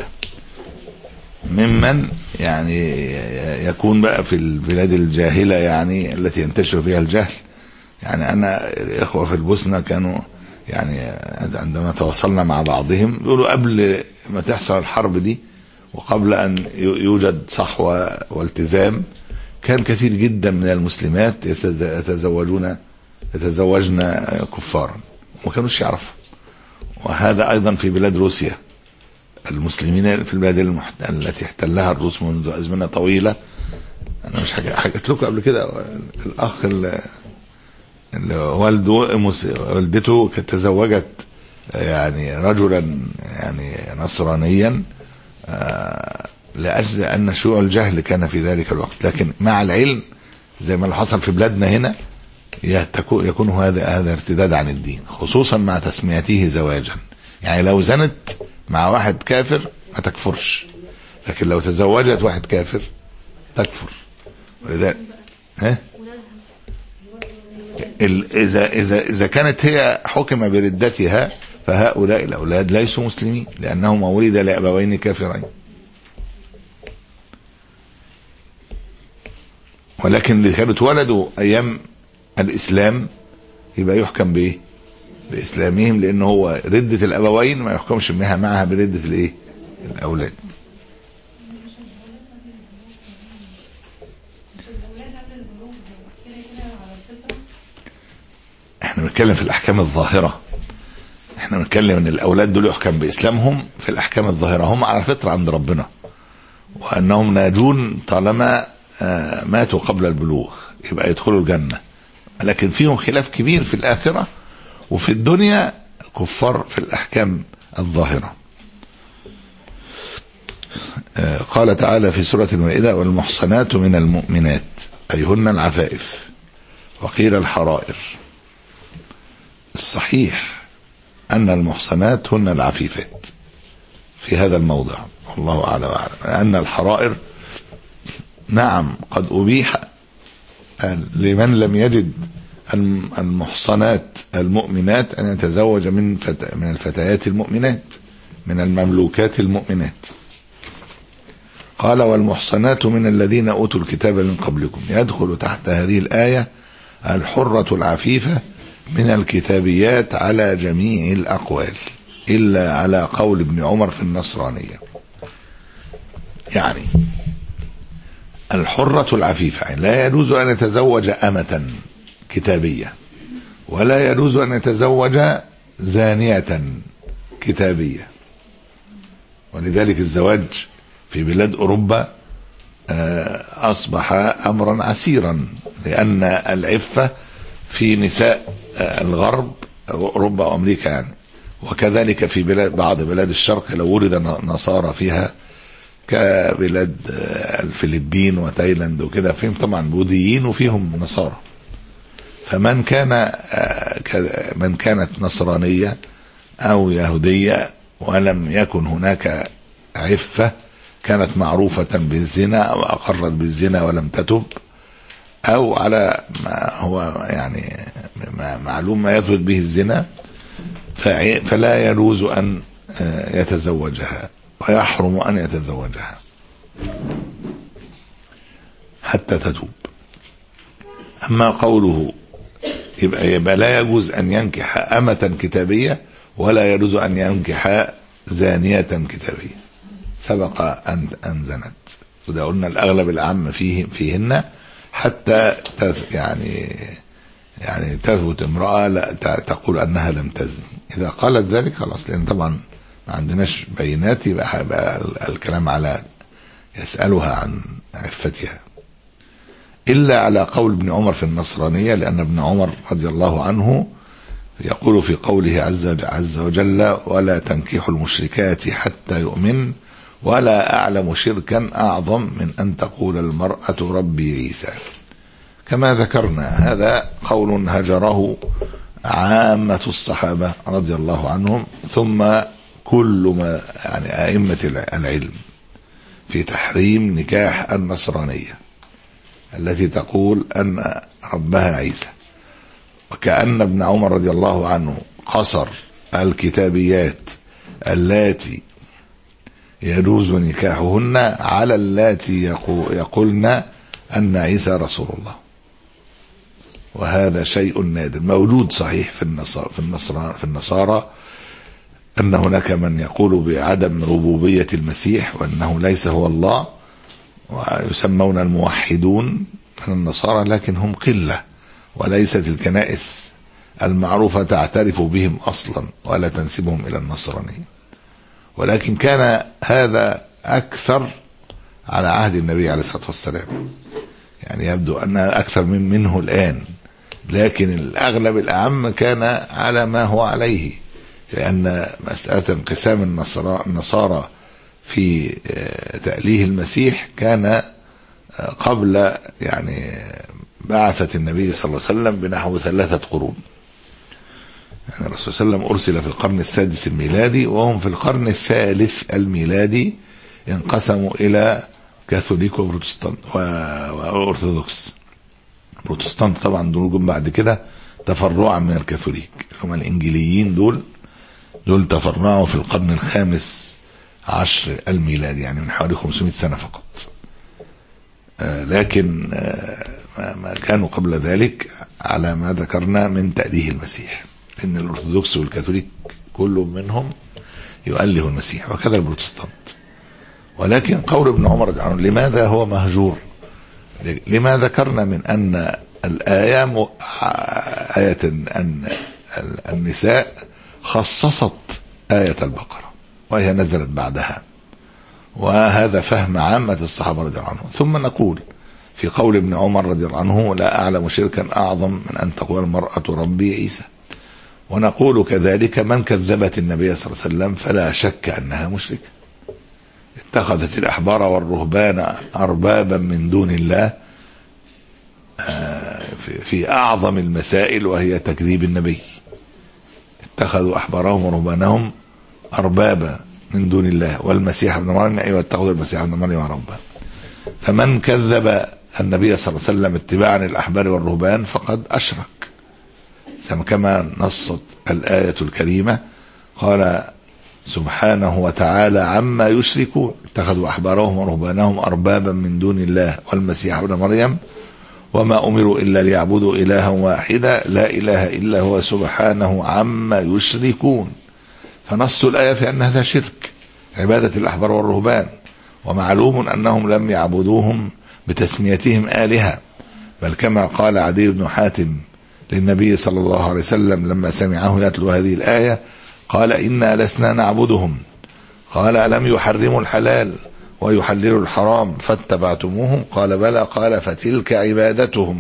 ممن يعني يكون بقى في البلاد الجاهلة يعني التي ينتشر فيها الجهل. يعني أنا الإخوة في البوسنة كانوا يعني عندما تواصلنا مع بعضهم يقولوا قبل ما تحصل الحرب دي وقبل أن يوجد صحوة والتزام كان كثير جدا من المسلمات يتزوجون يتزوجن كفارا وما كانوش يعرفوا. وهذا أيضا في بلاد روسيا، المسلمين في البلاد المحت... التي احتلها الروس منذ أزمنة طويلة. أنا مش حكيت لكم قبل كده الأخ اللي والده والدته كانت تزوجت يعني رجلا يعني نصرانيا لأجل أن شيوع الجهل كان في ذلك الوقت، لكن مع العلم زي ما حصل في بلادنا هنا يكون هذا هذا ارتداد عن الدين، خصوصا مع تسميته زواجا. يعني لو زنت مع واحد كافر ما تكفرش، لكن لو تزوجت واحد كافر تكفر. ولذلك ها إذا إذا إذا كانت هي حكم بردتها فهؤلاء الأولاد ليسوا مسلمين لأنهم ولد لأبوين كافرين. ولكن اللي كانوا اتولدوا أيام الإسلام يبقى يحكم بإيه؟ بإسلامهم، لأنه هو ردة الأبوين ما يحكمش بها معها بردة الإيه؟ الأولاد. احنا بنتكلم في الأحكام الظاهرة، احنا بنتكلم ان الأولاد دول يحكم بإسلامهم في الأحكام الظاهرة، هم على فطرة عند ربنا وأنهم ناجون طالما ماتوا قبل البلوغ يبقى يدخلوا الجنة. لكن فيهم خلاف كبير في الآخرة، وفي الدنيا كفار في الأحكام الظاهرة. قال تعالى في سورة المائدة: والمحصنات من المؤمنات أي هن العفائف. وقيل الحرائر. الصحيح أن المحصنات هن العفيفات في هذا الموضع، الله أعلى وأعلم. أن الحرائر نعم قد أبيح لمن لم يجد المحصنات المؤمنات أن يتزوج من فت... من الفتيات المؤمنات من المملوكات المؤمنات. قال: والمحصنات من الذين أوتوا الكتاب من قبلكم. يدخل تحت هذه الآية الحرة العفيفة من الكتابيات على جميع الأقوال إلا على قول ابن عمر في النصرانية. يعني الحرة العفيفة لا يجوز أن يتزوج أمة كتابية، ولا يجوز أن يتزوج زانية كتابية. ولذلك الزواج في بلاد أوروبا أصبح أمرا عسيرا، لأن العفة في نساء الغرب أوروبا وأمريكا يعني، وكذلك في بلاد بعض بلاد الشرق لو ولد نصارى فيها كبلاد الفلبين وتايلاند وكده، فيهم طبعا بوذيين وفيهم نصارى. فمن كان من كانت نصرانية أو يهودية ولم يكن هناك عفة كانت معروفة بالزنا أو أقرت بالزنا ولم تتب، أو على ما هو يعني معلوم ما يثبت به الزنا، فلا يجوز أن يتزوجها ويحرم أن يتزوجها حتى تتوب. أما قوله يبقى, يبقى لا يجوز أن ينكح أمة كتابية ولا يجوز أن ينكح زانية كتابية سبق أن أن زنت، وده قلنا الأغلب العام فيه فيهن حتى يعني يعني تثبت امرأة لا تقول أنها لم تزني. إذا قالت ذلك خلاص، لأن طبعا ما عندناش بينات، يبقى الكلام على يسألها عن عفتها، إلا على قول ابن عمر في النصرانية، لأن ابن عمر رضي الله عنه يقول في قوله عز, عز وجل: ولا تنكحوا المشركات حتى يؤمن ولا أعلم شركا أعظم من أن تقول المرأة ربي عيسى. كما ذكرنا هذا قول هجره عامة الصحابة رضي الله عنهم، ثم كل ما يعني أئمة العلم في تحريم نكاح النصرانية التي تقول أن ربها عيسى. وكأن ابن عمر رضي الله عنه قصر الكتابيات اللاتي يجوز نكاحهن على اللاتي يقولن أن عيسى رسول الله، وهذا شيء نادر موجود صحيح في النصارى في النصارى في النصارى أن هناك من يقول بعدم ربوبية المسيح وأنه ليس هو الله، ويسمون الموحدون من النصارى، لكن هم قلة، وليست الكنائس المعروفة تعترف بهم أصلا ولا تنسبهم إلى النصرانية. ولكن كان هذا أكثر على عهد النبي عليه الصلاة والسلام، يعني يبدو أنها أكثر من منه الآن، لكن الأغلب الأعم كان على ما هو عليه، لأن مسألة انقسام النصارى في تأليه المسيح كان قبل يعني بعثة النبي صلى الله عليه وسلم بنحو ثلاثة قرون. يعني الرسول صلى الله عليه وسلم أرسل في القرن السادس الميلادي، وهم في القرن الثالث الميلادي انقسموا إلى كاثوليك وبروتستانت وأرثوذكس. بروتستانت طبعا دول بعد كده تفرعا من الكاثوليك، هم الإنجيليين دول دول تفرعوا في القرن الخامس عشر الميلادي، يعني من حوالي خمسمائة سنة فقط. آه لكن آه ما كانوا قبل ذلك على ما ذكرنا من تأليه المسيح، إن الأرثوذكس والكاثوليك كل منهم يؤله المسيح، وكذا البروتستانت. ولكن قول ابن عمر عنه لماذا هو مهجور؟ لما ذكرنا من أن الآية آية أن النساء خصصت آية البقرة وهي نزلت بعدها، وهذا فهم عامة الصحابة رضي الله عنهم. ثم نقول في قول ابن عمر رضي الله عنه: لا أعلم شركا أعظم من أن تقول المرأة ربي عيسى. ونقول كذلك: من كذبت النبي صلى الله عليه وسلم فلا شك أنها مشركة. اتخذت الأحبار والرهبان أربابا من دون الله في أعظم المسائل وهي تكذيب النبي. اتخذوا أحبارهم ورهبانهم أربابا من دون الله والمسيح ابن مريم، أيوة اتخذوا المسيح ابن مريم ربا. فمن كذب النبي صلى الله عليه وسلم اتباعا الأحبار والرهبان فقد أشرك، كما نصت الآية الكريمة، قال سبحانه وتعالى عما يشركون: اتخذوا أحبارهم ورهبانهم أربابا من دون الله والمسيح ابن مريم وما أمروا إلا ليعبدوا إلها واحدا لا إله إلا هو سبحانه عما يشركون. فنص الآية في أن هذا شرك، عبادة الأحبار والرهبان، ومعلوم أنهم لم يعبدوهم بتسميتهم آلهة، بل كما قال عدي بن حاتم للنبي صلى الله عليه وسلم لما سمعه يتلو هذه الآية، قال: إنا لسنا نعبدهم. قال: ألم يحرموا الحلال ويحللوا الحرام فاتبعتموهم؟ قال: بلى. قال: فتلك عبادتهم.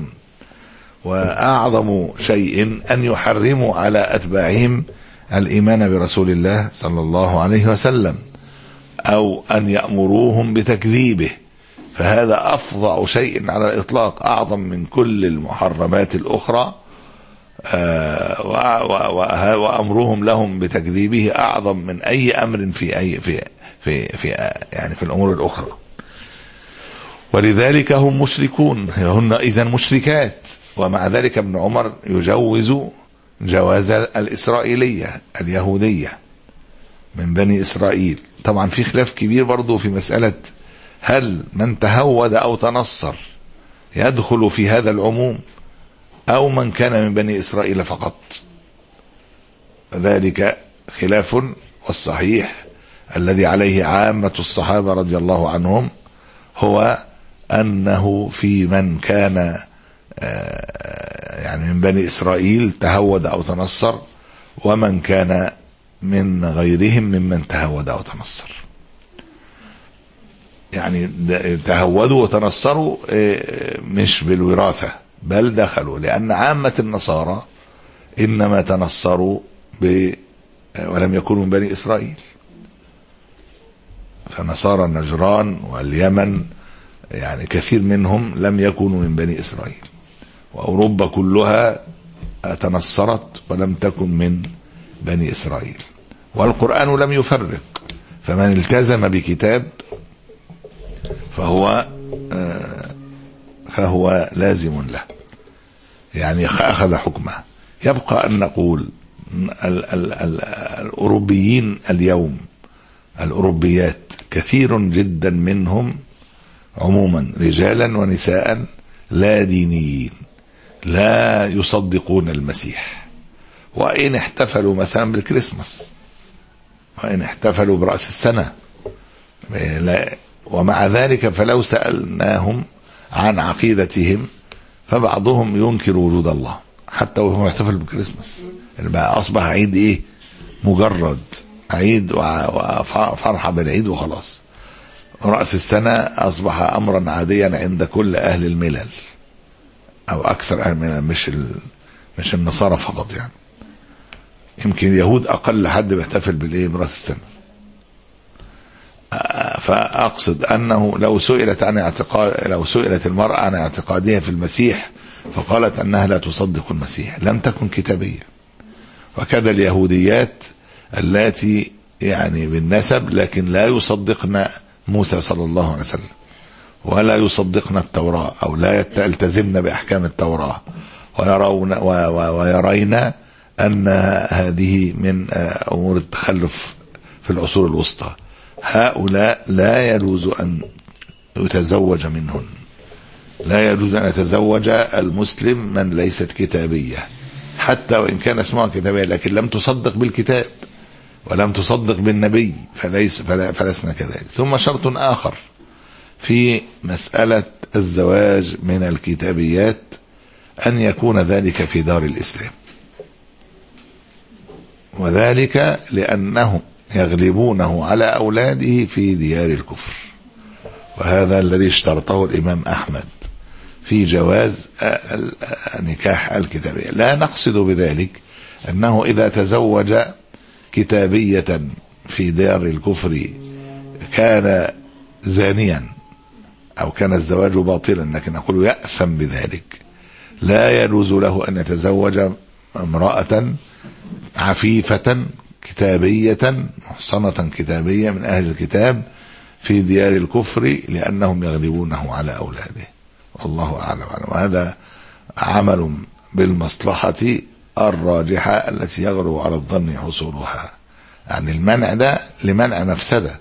وأعظم شيء أن يحرموا على أتباعهم الإيمان برسول الله صلى الله عليه وسلم، أو أن يأمروهم بتكذيبه، فهذا أفظع شيء على الإطلاق، أعظم من كل المحرمات الأخرى. آه وأمرهم لهم بتكذيبه أعظم من أي أمر في أي في في في يعني في الأمور الأخرى. ولذلك هم مشركون، هن إذن مشركات. ومع ذلك ابن عمر يجوز جواز الإسرائيلية اليهودية من بني إسرائيل. طبعا في خلاف كبير برضو في مسألة هل من تهود أو تنصر يدخل في هذا العموم أو من كان من بني إسرائيل فقط، ذلك خلاف. والصحيح الذي عليه عامة الصحابة رضي الله عنهم هو أنه في من كان يعني من بني إسرائيل تهود أو تنصر، ومن كان من غيرهم ممن تهود أو تنصر. يعني تهودوا وتنصروا مش بالوراثة، بل دخلوا، لأن عامة النصارى إنما تنصروا ب ولم يكونوا من بني إسرائيل. فنصارى النجران واليمن يعني كثير منهم لم يكونوا من بني إسرائيل، وأوروبا كلها تنصرت ولم تكن من بني إسرائيل. والقرآن لم يفرق، فمن التزم بكتاب فهو فهو لازم له، يعني أخذ حكمه. يبقى أن نقول ال ال ال الأوروبيين اليوم، الأوروبيات كثير جدا منهم عموما رجالا ونساء لا دينيين، لا يصدقون المسيح، وإن احتفلوا مثلا بالكريسماس، وإن احتفلوا برأس السنة، ومع ذلك فلو سألناهم عن عقيدتهم فبعضهم ينكر وجود الله حتى وهو يحتفل بالكريسماس. بقى أصبح عيد إيه؟ مجرد عيد وفرحة بالعيد وخلاص. رأس السنة أصبح أمرا عاديا عند كل أهل الملل أو أكثر أهل الملل، مش مش النصارى فقط. يعني يمكن اليهود أقل حد بيحتفل بالإيه؟ برأس السنة. فأقصد أنه لو سئلت عن اعتقاد لو سئلت المرأة عن اعتقادها في المسيح فقالت أنها لا تصدق المسيح، لم تكن كتابية. وكذا اليهوديات التي يعني بالنسب لكن لا يصدقن موسى صلى الله عليه وسلم، ولا يصدقن التوراة أو لا يلتزمن بأحكام التوراة، ويرون ويرين أن هذه من أمور التخلف في العصور الوسطى. هؤلاء لا يجوز أن يتزوج منهن، لا يجوز أن يتزوج المسلم من ليست كتابية، حتى وإن كان اسمها كتابية لكن لم تصدق بالكتاب ولم تصدق بالنبي فليس فلسنا كذلك. ثم شرط آخر في مسألة الزواج من الكتابيات أن يكون ذلك في دار الإسلام، وذلك لأنه يغلبونه على أولاده في ديار الكفر، وهذا الذي اشترطه الإمام أحمد في جواز نكاح الكتابية. لا نقصد بذلك أنه إذا تزوج كتابية في دار الكفر كان زانيا أو كان الزواج باطلا، لكن نقول يأثم بذلك. لا يجوز له أن يتزوج امرأة عفيفة كتابية محصنة كتابية من أهل الكتاب في ديار الكفر، لأنهم يغلبونه على أولاده. والله أعلم. وهذا عمل بالمصلحة الراجحة التي يغلب على الظن حصولها، يعني المنع ده لمنع مفسدة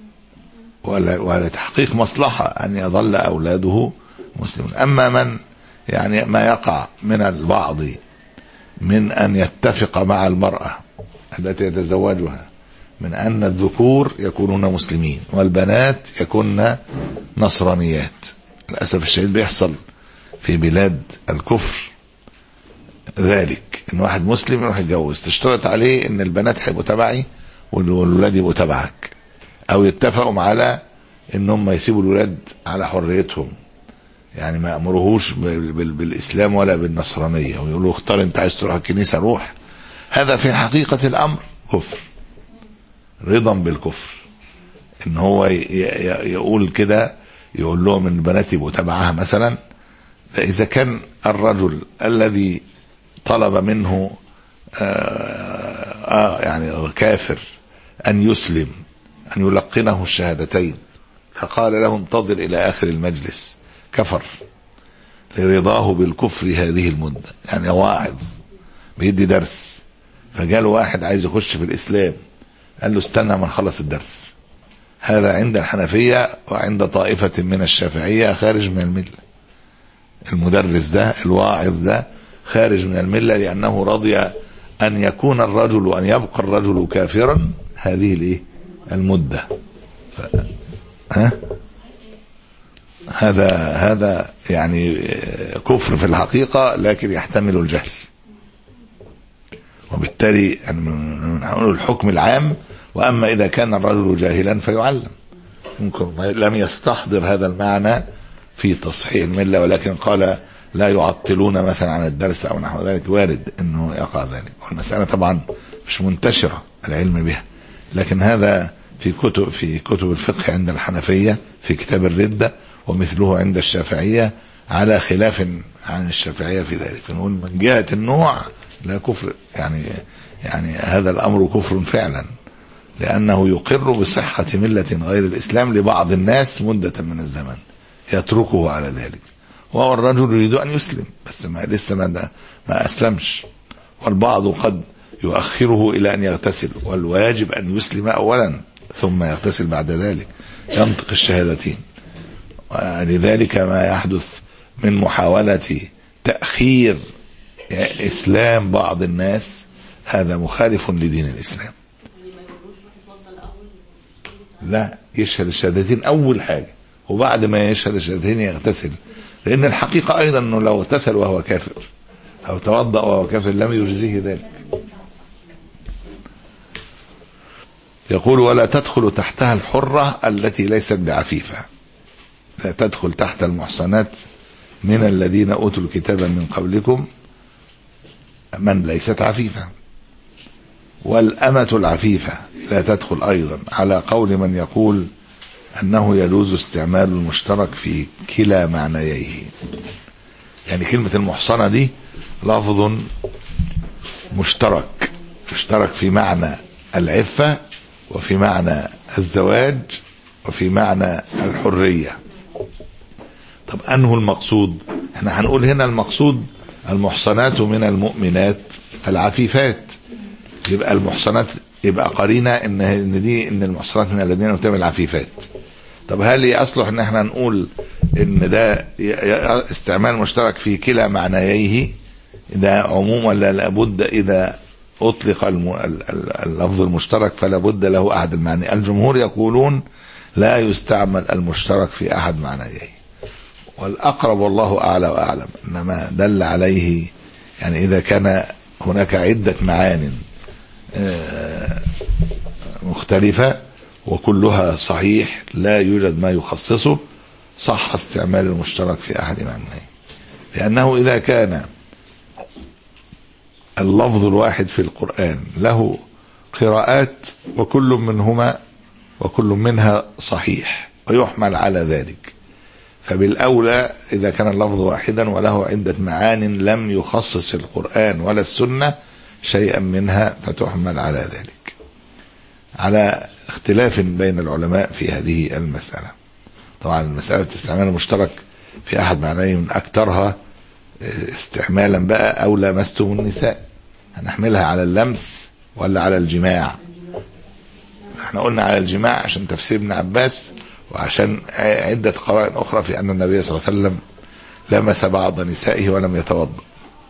ولتحقيق مصلحة أن يظل أولاده مسلمون. أما من يعني ما يقع من البعض من أن يتفق مع المرأة التي يتزوجها من أن الذكور يكونون مسلمين والبنات يكون نصرانيات، للأسف الشديد بيحصل في بلاد الكفر ذلك، إن واحد مسلم يروح يتجوز تشترط عليه إن البنات هيبقوا تبعي والولاد يبقوا تبعك، أو يتفقوا على إنهم يسيبوا الولاد على حريتهم، يعني ما أمرهوش بالإسلام ولا بالنصرانية، ويقولوا اختار أنت عايز تروح الكنيسة روح. هذا في حقيقة الأمر كفر، رضا بالكفر، إن هو يقول كده، يقول لهم إن البنات يبقوا تبعها مثلا. إذا كان الرجل الذي طلب منه آه آه يعني كافر أن يسلم، أن يلقنه الشهادتين، فقال له انتظر إلى آخر المجلس، كفر لرضاه بالكفر هذه المدة. يعني واعظ بيدي درس، فجاء له واحد عايز يخش في الإسلام، قال له استنى ما نخلص الدرس. هذا عند الحنفية وعند طائفة من الشافعية خارج من الملة. المدرس ده الواعظ ده خارج من الملة، لأنه رضي أن يكون الرجل وأن يبقى الرجل كافرا هذه الايه المدة. ف... ها هذا هذا يعني كفر في الحقيقة لكن يحتمل الجهل، وبالتالي نقول الحكم العام. وأما إذا كان الرجل جاهلا فيعلم، ممكن لم يستحضر هذا المعنى في تصحيح الملة ولكن قال لا يعطلون مثلا عن الدرس أو نحو ذلك، وارد أنه يقع ذلك. والمسألة طبعا مش منتشرة العلم بها، لكن هذا في كتب في كتب الفقه عند الحنفية في كتاب الردة، ومثله عند الشافعية على خلاف عن الشافعية في ذلك. فنقول من جهة النوع لا كفر، يعني يعني هذا الأمر كفر فعلا، لأنه يقر بصحة ملة غير الإسلام لبعض الناس مدة من الزمن يتركه على ذلك، وهو الرجل يريد أن يسلم بس ما لسه ما, ما أسلمش، والبعض قد يؤخره إلى أن يغتسل، والواجب أن يسلم أولا ثم يغتسل بعد ذلك ينطق الشهادتين. ولذلك ما يحدث من محاولة تأخير إسلام بعض الناس هذا مخالف لدين الإسلام. لا، يشهد الشهادتين أول حاجة، وبعد ما يشهد الشهادتين يغتسل، لأن الحقيقة أيضا أنه لو اغتسل وهو كافر أو توضأ وهو كافر لم يجزيه ذلك. يقول ولا تدخل تحتها الحرة التي ليست بعفيفة، لا تدخل تحت المحصنات من الذين أوتوا الكتاب من قبلكم من ليست عفيفة، والأمة العفيفة لا تدخل أيضا، على قول من يقول أنه يجوز استعمال المشترك في كلا معنييه. يعني كلمة المحصنة دي لفظ مشترك، مشترك في معنى العفة وفي معنى الزواج وفي معنى الحرية. طب أنه المقصود؟ احنا هنقول هنا المقصود المحصنات من المؤمنات العفيفات، يبقى المحصنات يبقى قرينة ان ان دي ان المحصنات من الذين اوتوا العفيفات. طب هل يصلح ان احنا نقول ان ده استعمال مشترك في كلا معنييه ده عموم، ولا لابد اذا اطلق اللفظ المشترك فلا بد له احد المعاني؟ الجمهور يقولون لا يستعمل المشترك في احد معنييه، والاقرب والله اعلى واعلم انما دل عليه يعني اذا كان هناك عدة معان مختلفة وكلها صحيح لا يوجد ما يخصصه صح استعمال المشترك في أحد معنيه، لأنه إذا كان اللفظ الواحد في القرآن له قراءات وكل منهما وكل منها صحيح ويحمل على ذلك، فبالأولى إذا كان اللفظ واحدا وله عدة معان لم يخصص القرآن ولا السنة شيئا منها فتحمل على ذلك، على اختلاف بين العلماء في هذه المسألة. طبعا المسألة استعمال المشترك في أحد معنيه من أكثرها استعمالا بقى أو لمستم النساء، هنحملها على اللمس ولا على الجماع؟ احنا قلنا على الجماع عشان تفسير ابن عباس وعشان عدة قرائن أخرى في أن النبي صلى الله عليه وسلم لمس بعض نسائه ولم يتوضأ،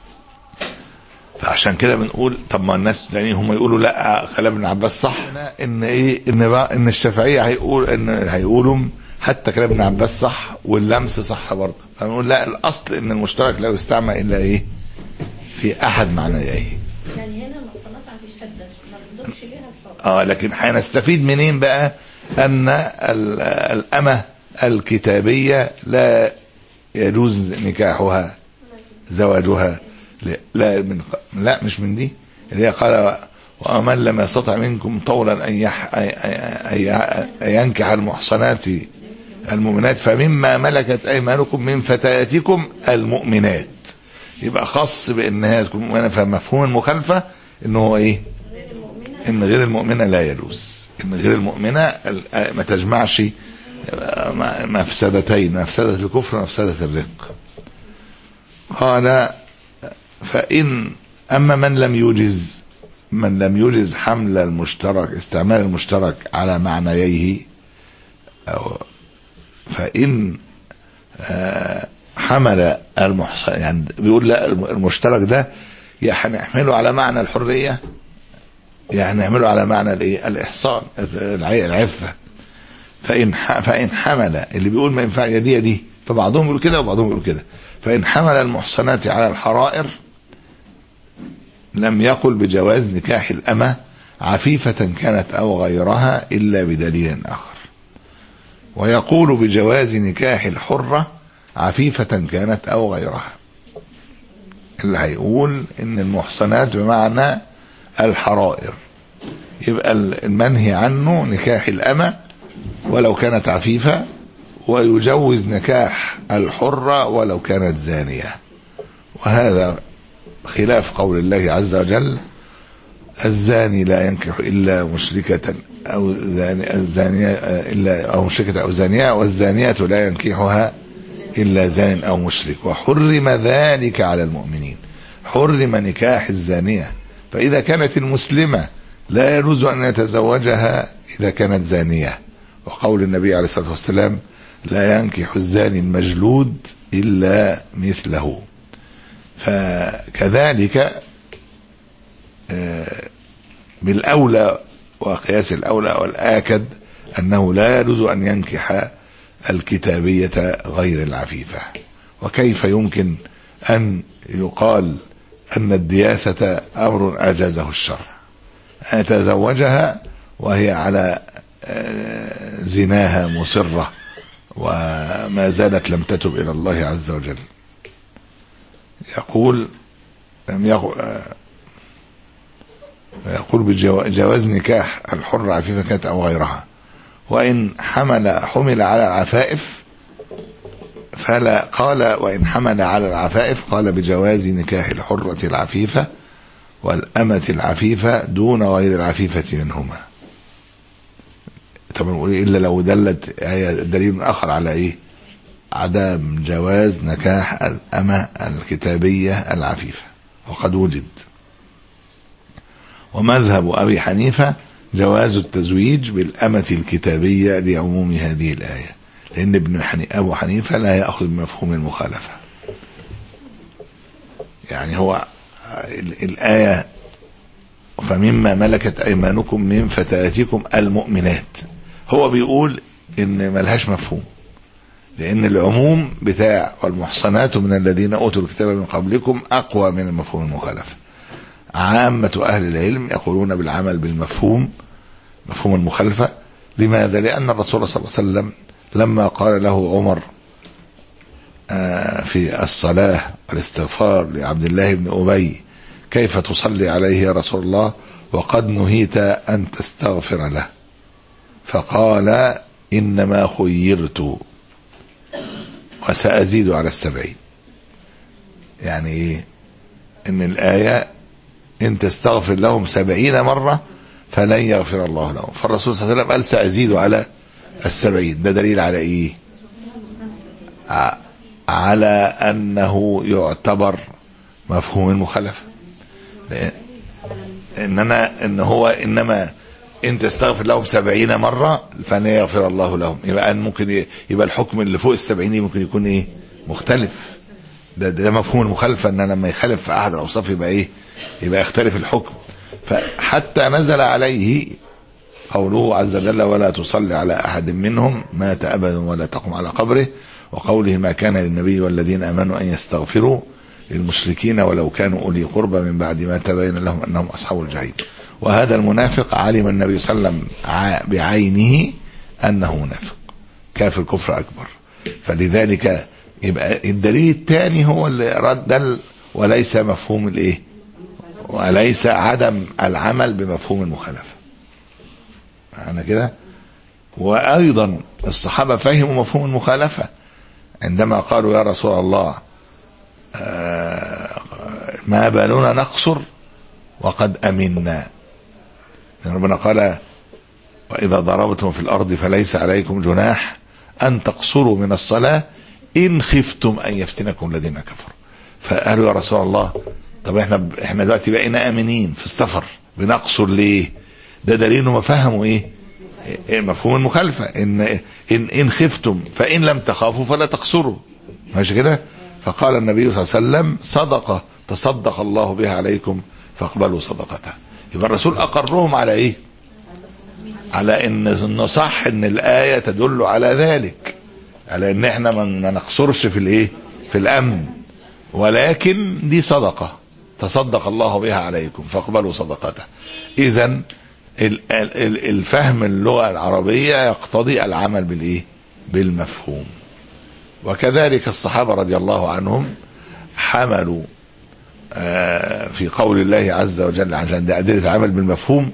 فعشان كده بنقول طب ما الناس يعني هم يقولوا لا كلام ابن عباس صح، ان ايه ان ان الشافعيه هيقول ان هيقولوا حتى كلام ابن عباس صح واللمس صح برضه، فنقول لا الاصل ان المشترك لا يستعمل الا ايه في احد معنييه. يعني هنا المحصنات هتشتدش ما بنضيفش ليها الحكم. اه لكن هنستفيد منين بقى ان الامه الكتابيه لا يجوز نكاحها زواجها؟ لا من لا مش من دي اللي هي قال ومن لم يستطع منكم طولا ان يح أن ينكح المحصنات المؤمنات فمما ملكت ايمانكم من فتياتكم المؤمنات، يبقى خاص بانها تكون مؤمنه، فمفهوم المخالفه انه هو ايه؟ ان غير المؤمنه لا يجوز، ان غير المؤمنه ما تجمعش مفسدتين، مفسده الكفر ومفسده الرق. قال فإن أما من لم يجز من لم يجز حمل المشترك استعمال المشترك على معنييه، فإن حمل المحصن يعني بيقول لا المشترك ده يعني نحمله على معنى الحرية، يعني نحمله على معنى الايه؟ الإحصان العفة، فإن فإن حمل اللي بيقول ما ينفع يا دي يا دي، فبعضهم يقول كده وبعضهم يقول كده. فإن حمل المحصنات على الحرائر لم يقل بجواز نكاح الأمة عفيفة كانت أو غيرها إلا بدليل آخر، ويقول بجواز نكاح الحرة عفيفة كانت أو غيرها. اللي هيقول إن المحصنات بمعنى الحرائر، يبقى المنهي عنه نكاح الأمة ولو كانت عفيفة، ويجوز نكاح الحرة ولو كانت زانية. وهذا خلاف قول الله عز وجل: الزاني لا ينكح إلا مشركة أو زانية إلا أو مشركة أو زانية، والزانية لا ينكحها إلا زان أو مشرك، وحرم ذلك على المؤمنين. حرم نكاح الزانية، فإذا كانت المسلمة لا يجوز أن يتزوجها إذا كانت زانية. وقول النبي عليه الصلاة والسلام: لا ينكح الزاني المجلود إلا مثله. فكذلك بالأولى وقياس الأولى والآكد أنه لا يجوز أن ينكح الكتابية غير العفيفة. وكيف يمكن أن يقال أن الدياثة أمر أجازه الشرع؟ أن يتزوجها وهي على زناها مصرة وما زالت لم تتب إلى الله عز وجل. يقول لم يقل يقول بجواز نكاح الحر عفيفة كانت أو غيرها. وإن حمل حمل على العفائف فلا قال وإن حمل على العفائف قال بجواز نكاح الحرة العفيفة والأمة العفيفة دون غير العفيفة منهما. طبعا نقول إلا لو دلت دليل آخر على إيه؟ عدم جواز نكاح الأمة الكتابية العفيفة، وقد وجد. ومذهب أبي حنيفة جواز التزويج بالأمة الكتابية لعموم هذه الآية، لأن ابن حني... أبو حنيفة لا يأخذ بمفهوم المخالفة. يعني هو الآية فمما ملكت أيمانكم من فتياتكم المؤمنات، هو بيقول إن ملهاش مفهوم، لأن العموم بتاع والمحصنات من الذين أوتوا الكتاب من قبلكم أقوى من المفهوم المخالفة. عامة أهل العلم يقولون بالعمل بالمفهوم مفهوم المخالفة. لماذا؟ لأن الرسول صلى الله عليه وسلم لما قال له عمر في الصلاة والاستغفار لعبد الله بن أبي: كيف تصلي عليه يا رسول الله وقد نهيت أن تستغفر له؟ فقال: إنما خيرت وسأزيد على السبعين. يعني إيه؟ إن الآية إن تستغفر لهم سبعين مرة فلن يغفر الله لهم، فالرسول صلى الله عليه وسلم قال سأزيد على السبعين. ده دليل على إيه؟ على أنه يعتبر مفهوم المخالفة، إننا إن هو إنما إن تستغفر لهم سبعين مرة فلن يغفر الله لهم. يبقى ممكن يبقى الحكم اللي فوق السبعين ممكن يكون إيه؟ مختلف. ده, ده مفهوم المخالفة، إن لما يخالف في أحد الأوصاف يبقى إيه؟ يبقى يختلف الحكم. فحتى نزل عليه قوله عز وجل: ولا تصلي على أحد منهم مات أبدا ولا تقم على قبره، وقوله: ما كان للنبي والذين آمنوا أن يستغفروا للمشركين ولو كانوا أولي قربى من بعد ما تبين لهم أنهم أصحاب الجحيم. وهذا المنافق علم النبي صلى الله عليه وسلم بعينه أنه منافق كافر كفر أكبر. فلذلك يبقى الدليل الثاني هو اللي رد، وليس مفهوم الايه، وليس عدم العمل بمفهوم المخالفة. أنا كده. وأيضا الصحابة فهموا مفهوم المخالفة عندما قالوا: يا رسول الله ما بالنا نقصر وقد أمنا. ربنا قال: وإذا ضربتم في الأرض فليس عليكم جناح أن تقصروا من الصلاة إن خفتم أن يفتنكم الذين كفروا. فقالوا: يا رسول الله طب احنا احنا دلوقتي بقينا آمنين في السفر، بنقصر ليه؟ ده دليل انه ما فهموا ايه؟ مفهوم المخالفة. إن إن إن خفتم فإن لم تخافوا فلا تقصروا. ماشي كده؟ فقال النبي صلى الله عليه وسلم: صدقة تصدق الله بها عليكم فاقبلوا صدقته. يبقى الرسول أقرهم على إيه؟ على ان انه صح ان الايه تدل على ذلك، على ان احنا ما نقصرش في الايه في الامن، ولكن دي صدقه تصدق الله بها عليكم فاقبلوا صدقته. اذا الفهم اللغه العربيه يقتضي العمل بالايه بالمفهوم. وكذلك الصحابه رضي الله عنهم حملوا في قول الله عز وجل عشان دي أدلة العمل بالمفهوم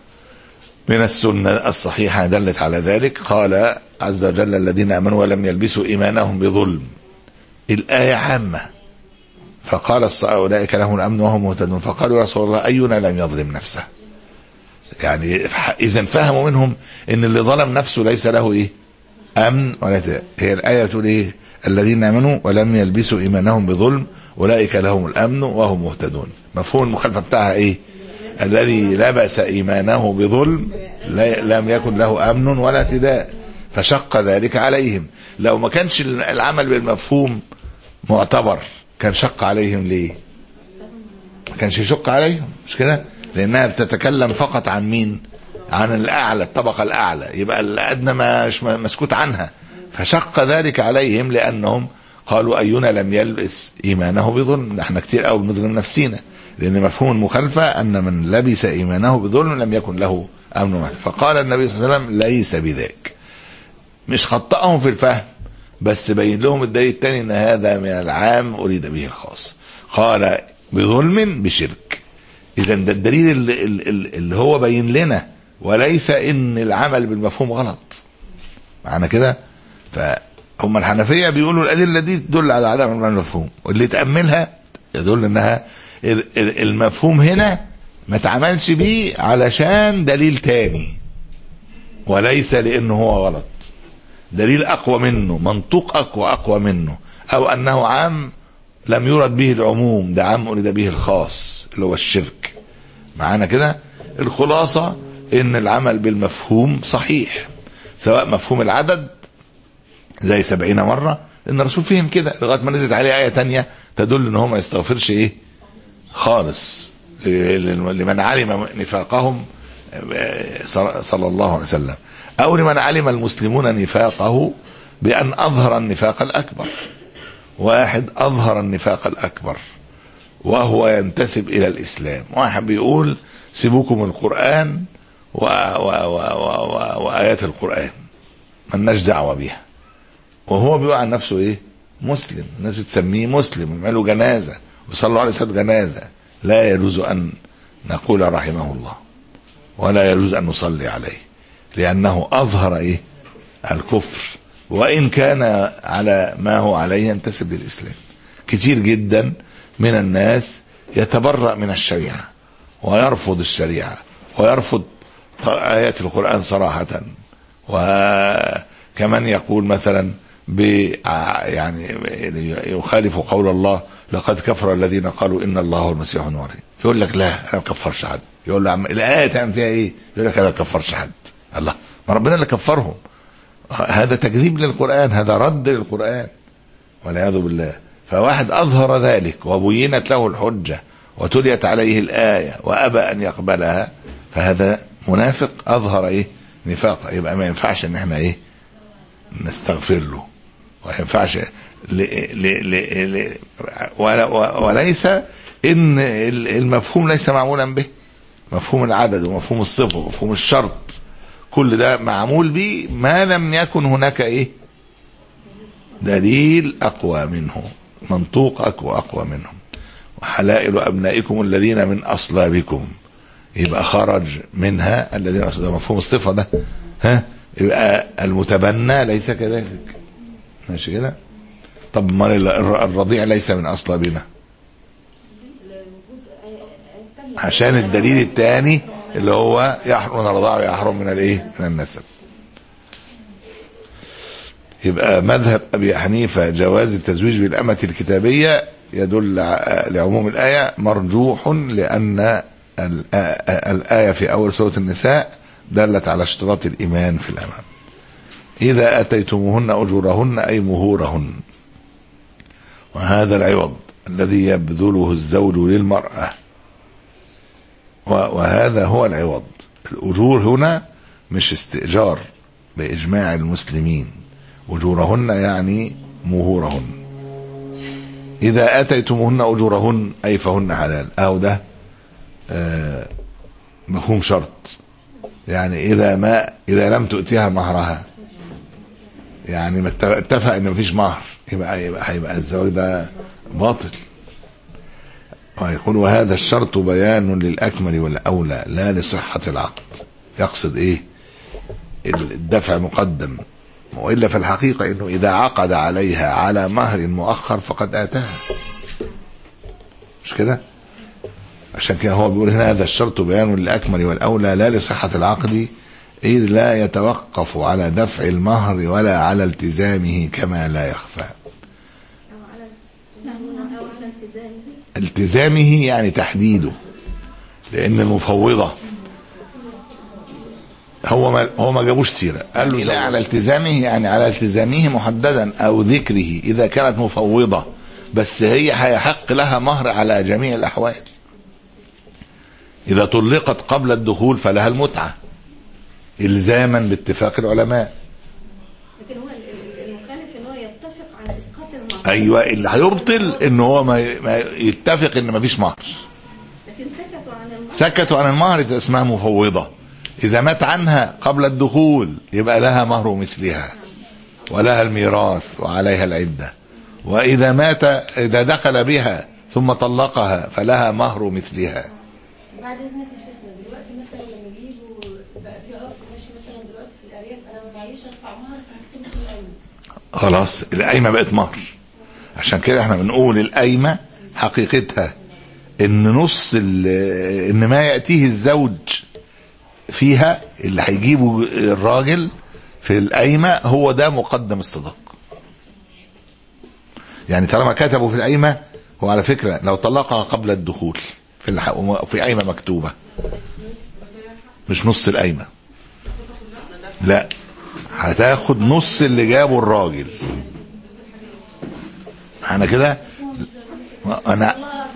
من السنة الصحيحة دلت على ذلك. قال عز وجل الذين آمنوا ولم يلبسوا إيمانهم بظلم، الآية عامة، فقال أولئك لهم الأمن وهم مهتدون، فقالوا يا رسول الله أينا لم يظلم نفسه، يعني إذن فهموا منهم إن اللي ظلم نفسه ليس له إيه أمن ولا تدين. هي الآية بتقول إيه الذين آمنوا ولم يلبسوا إيمانهم بظلم أولئك لهم الأمن وهم مهتدون. مفهوم المخالفة بتاعها إيه؟ الذي لبس إيمانه بظلم لم يكن له أمن ولا اهتداء، فشق ذلك عليهم. لو ما كانش العمل بالمفهوم معتبر كان شق عليهم ليه؟ ما كانش يشق عليهم، مش كده؟ لأنها بتتكلم فقط عن مين؟ عن الأعلى، الطبقة الأعلى، يبقى الأدنى مش مسكوت عنها، فشق ذلك عليهم لأنهم قالوا أينا لم يلبس إيمانه بظلم. احنا كتير قوي بنظلم نفسينا، لأن مفهوم المخالفة أن من لبس إيمانه بظلم لم يكن له أمن. فقال النبي صلى الله عليه وسلم ليس بذاك، مش خطأهم في الفهم بس بين لهم الدليل الثاني أن هذا من العام أريد به الخاص. قال بظلم بشرك، إذا ده الدليل اللي, اللي هو بين لنا، وليس إن العمل بالمفهوم غلط معنا كده. فهم الحنفية بيقولوا الأدلة دي تدل على عدم المفهوم، واللي تأملها يدل أنها المفهوم هنا ما تعملش بيه علشان دليل تاني، وليس لأنه هو غلط، دليل أقوى منه، منطوق أقوى أقوى منه، أو أنه عام لم يرد به العموم، ده عام أريد به الخاص اللي هو الشرك معانا كده. الخلاصة إن العمل بالمفهوم صحيح، سواء مفهوم العدد زي سبعين مرة إن الرسول فهم كده لغاية ما نزلت عليه آية تانية تدل إن هو ما يستغفرش إيه خالص لمن علم نفاقهم صلى الله عليه وسلم، أو لمن علم المسلمون نفاقه بأن أظهر النفاق الأكبر. واحد أظهر النفاق الأكبر وهو ينتسب إلى الإسلام، واحد بيقول سيبوكم القرآن و... و... و... و... وآيات القرآن مالناش دعوة بيها، وهو بيقول عن نفسه إيه مسلم، الناس بتسميه مسلم، عملوا جنازة وصلوا عليه صلاة جنازة، لا يجوز أن نقول رحمه الله ولا يجوز أن نصلي عليه، لأنه أظهر إيه الكفر، وإن كان على ما هو عليه ينتسب للإسلام. كتير جدا من الناس يتبرأ من الشريعة ويرفض الشريعة ويرفض آيات القرآن صراحة، وكمان يقول مثلا يعني يخالف قول الله لقد كفر الذين قالوا إن الله هو المسيح ابن مريم، يقول لك لا أنا ما كفرش حد، يقول له الآية تعمل فيها إيه؟ يقول لك أنا ما كفرش حد. الله، ما ربنا اللي كفرهم. هذا تكذيب للقرآن، هذا رد للقرآن والعياذ بالله. فواحد أظهر ذلك وبينت له الحجة وتليت عليه الآية وأبى أن يقبلها، فهذا منافق أظهر إيه نفاقه، يبقى ما ينفعش إن احنا إيه نستغفر له، وما ينفعش ل... ل... ل... ل... وليس إن المفهوم ليس معمولا به، مفهوم العدد ومفهوم الصفة ومفهوم الشرط كل ده معمول به ما لم يكن هناك ايه دليل اقوى منه، منطوق اقوى اقوى منه. وحلائل ابنائكم الذين من اصلابكم، يبقى خرج منها الذين اصلابكم، مفهوم الصفة ده ها، يبقى المتبنى ليس كذلك، ماشي كده. طب ما الرضيع ليس من اصلابنا عشان الدليل الثاني اللي هو يحرم من الرضاعة ويحرم من الايه من النسب. يبقى مذهب ابي حنيفه جواز التزويج بالامة الكتابية يدل لعموم الآية مرجوح، لأن الآية في أول سورة النساء دلت على اشتراط الإيمان في الأمة. إذا أتيتموهن أجورهن أي مهورهن، وهذا العوض الذي يبذله الزوج للمرأة، وهذا هو العوض. الأجور هنا مش استئجار، بإجماع المسلمين. أجورهن يعني مهورهن. إذا أتيتموهن أجورهن أي فهن حلال، أو ده آه مفهوم شرط، يعني إذا ما إذا لم تؤتيها مهرها، يعني ما اتفق إن مفيش مهر، يبقى يبقى هيبقى الزواج ده باطل. ويقول وهذا الشرط بيان للأكمل والأولى لا لصحة العقد. يقصد إيه؟ الدفع مقدم، وإلا في الحقيقة إنه إذا عقد عليها على مهر مؤخر فقد آتاها، مش كده؟ عشان كده هو بيقول هنا هذا الشرط بيان للأكمل والأولى لا لصحة العقد، إذ لا يتوقف على دفع المهر ولا على التزامه كما لا يخفى. التزامه يعني تحديده، لأن المفوضة هو ما هو ما جابوش سيرة، قال له لا على التزامه، يعني على التزامه محددا أو ذكره إذا كانت مفوضة، بس هي هيحق لها مهر على جميع الأحوال. إذا طلقت قبل الدخول فلها المتعة إلزاما باتفاق العلماء. لكن هو المخالف ان هو يتفق على اسقاط المهر. ايوه، اللي هيبطل ان هو ما, ما يتفق ان ما فيش مهر. لكن سكتوا عن المهر. سكتوا عن المهر اسمها مفوضة. اذا مات عنها قبل الدخول يبقى لها مهر مثلها ولها الميراث وعليها العدة. واذا مات اذا دخل بها ثم طلقها فلها مهر مثلها. بعد اذنك يا شيخنا، دلوقتي مثلا لما بيجوا بقى في عرف ماشي مثلا دلوقتي في الارياف، انا ما معيش ادفع مهر فهكتب في القايمه. خلاص القايمه بقت مهر. عشان كده احنا بنقول القايمه حقيقتها ان نص ان ما ياتيه الزوج فيها اللي هيجيبه الراجل في القايمه هو ده مقدم الصداق. يعني طالما كتبوا في القايمه، هو على فكره لو طلقها قبل الدخول في في قايمه مكتوبه مش نص القايمه، لا هتاخد نص اللي جابه الراجل. انا كده انا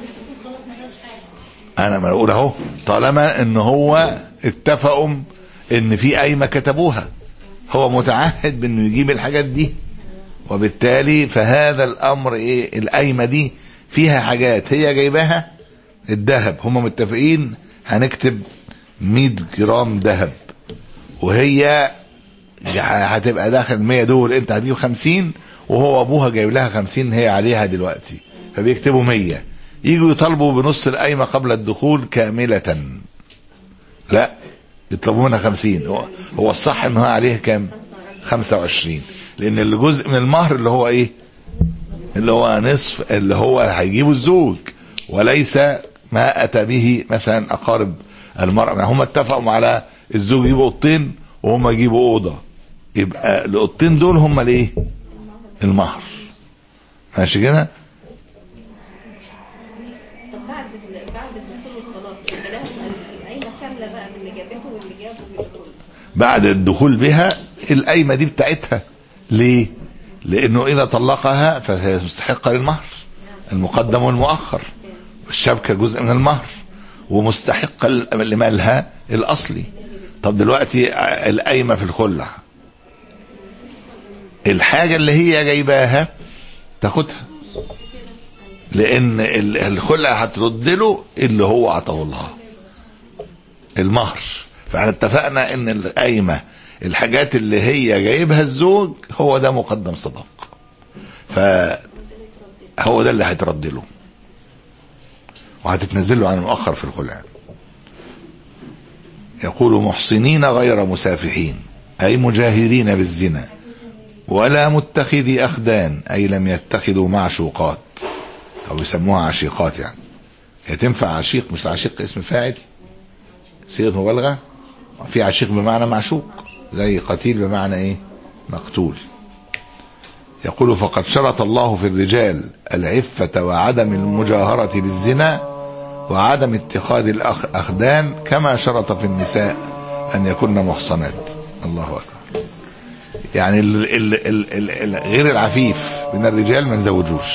انا ما اقول اهو، طالما ان هو اتفقوا ان في قايمه كتبوها، هو متعهد بانه يجيب الحاجات دي، وبالتالي فهذا الامر ايه، القايمه دي فيها حاجات هي جايباها. الذهب هم متفقين هنكتب مية جرام ذهب، وهي هتبقى داخل مية دول، انت هتجيب خمسين وهو ابوها جايب لها خمسين هي عليها دلوقتي، فبيكتبوا مية. يجوا يطالبوا بنص القايمه قبل الدخول كامله، لا يطلبوا منها خمسين. هو, هو الصح ان هو عليه كام؟ خمسة وعشرين، لان اللي جزء من المهر اللي هو ايه، اللي هو نصف اللي هو هيجيبه الزوج، وليس ما اتى به مثلا اقارب المرأة. يعني هم اتفقوا على الزوج يجيبوا اوضتين وهم يجيبوا اوضه، يبقى الاوضتين دول هم الايه، المهر. ماشي كده؟ طب بعد بعد الدخول والطلاق الكلام القايمه كامله بقى باللي جابته واللي جابه والدخول. بعد الدخول بها القايمه دي بتاعتها. ليه؟ لانه اذا طلقها فهي مستحقه للمهر المقدم والمؤخر، والشبكه جزء من المهر، ومستحقه لمالها الاصلي. طب دلوقتي القايمه في الخلع، الحاجه اللي هي جايباها تاخدها، لان الخلع هترد له اللي هو عطاه الله المهر. فاحنا اتفقنا ان القايمه الحاجات اللي هي جايبها الزوج هو ده مقدم صداق، فهو ده اللي هيترد له وهتتنزل له عن المؤخر في الخلع. يقول محصنين غير مسافحين أي مجاهرين بالزنا، ولا متخذي أخدان أي لم يتخذوا معشوقات، أو يسموها عشيقات. يعني هي تنفع عشيق، مش العشيق اسم فاعل صيغة مبالغة، في عشيق بمعنى معشوق زي قتيل بمعنى ايه، مقتول. يقول فقد شرط الله في الرجال العفة وعدم المجاهرة بالزنا وعدم اتخاذ الأخدان، كما شرط في النساء أن يكن محصنات. الله أكبر. يعني ال ال ال ال ال غير العفيف من الرجال ما نزوجوش.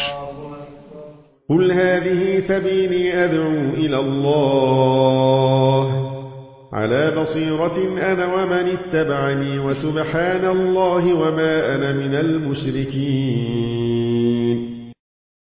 قل هذه سبيلي أدعو إلى الله على بصيرة أنا ومن اتبعني وسبحان الله وما أنا من المشركين.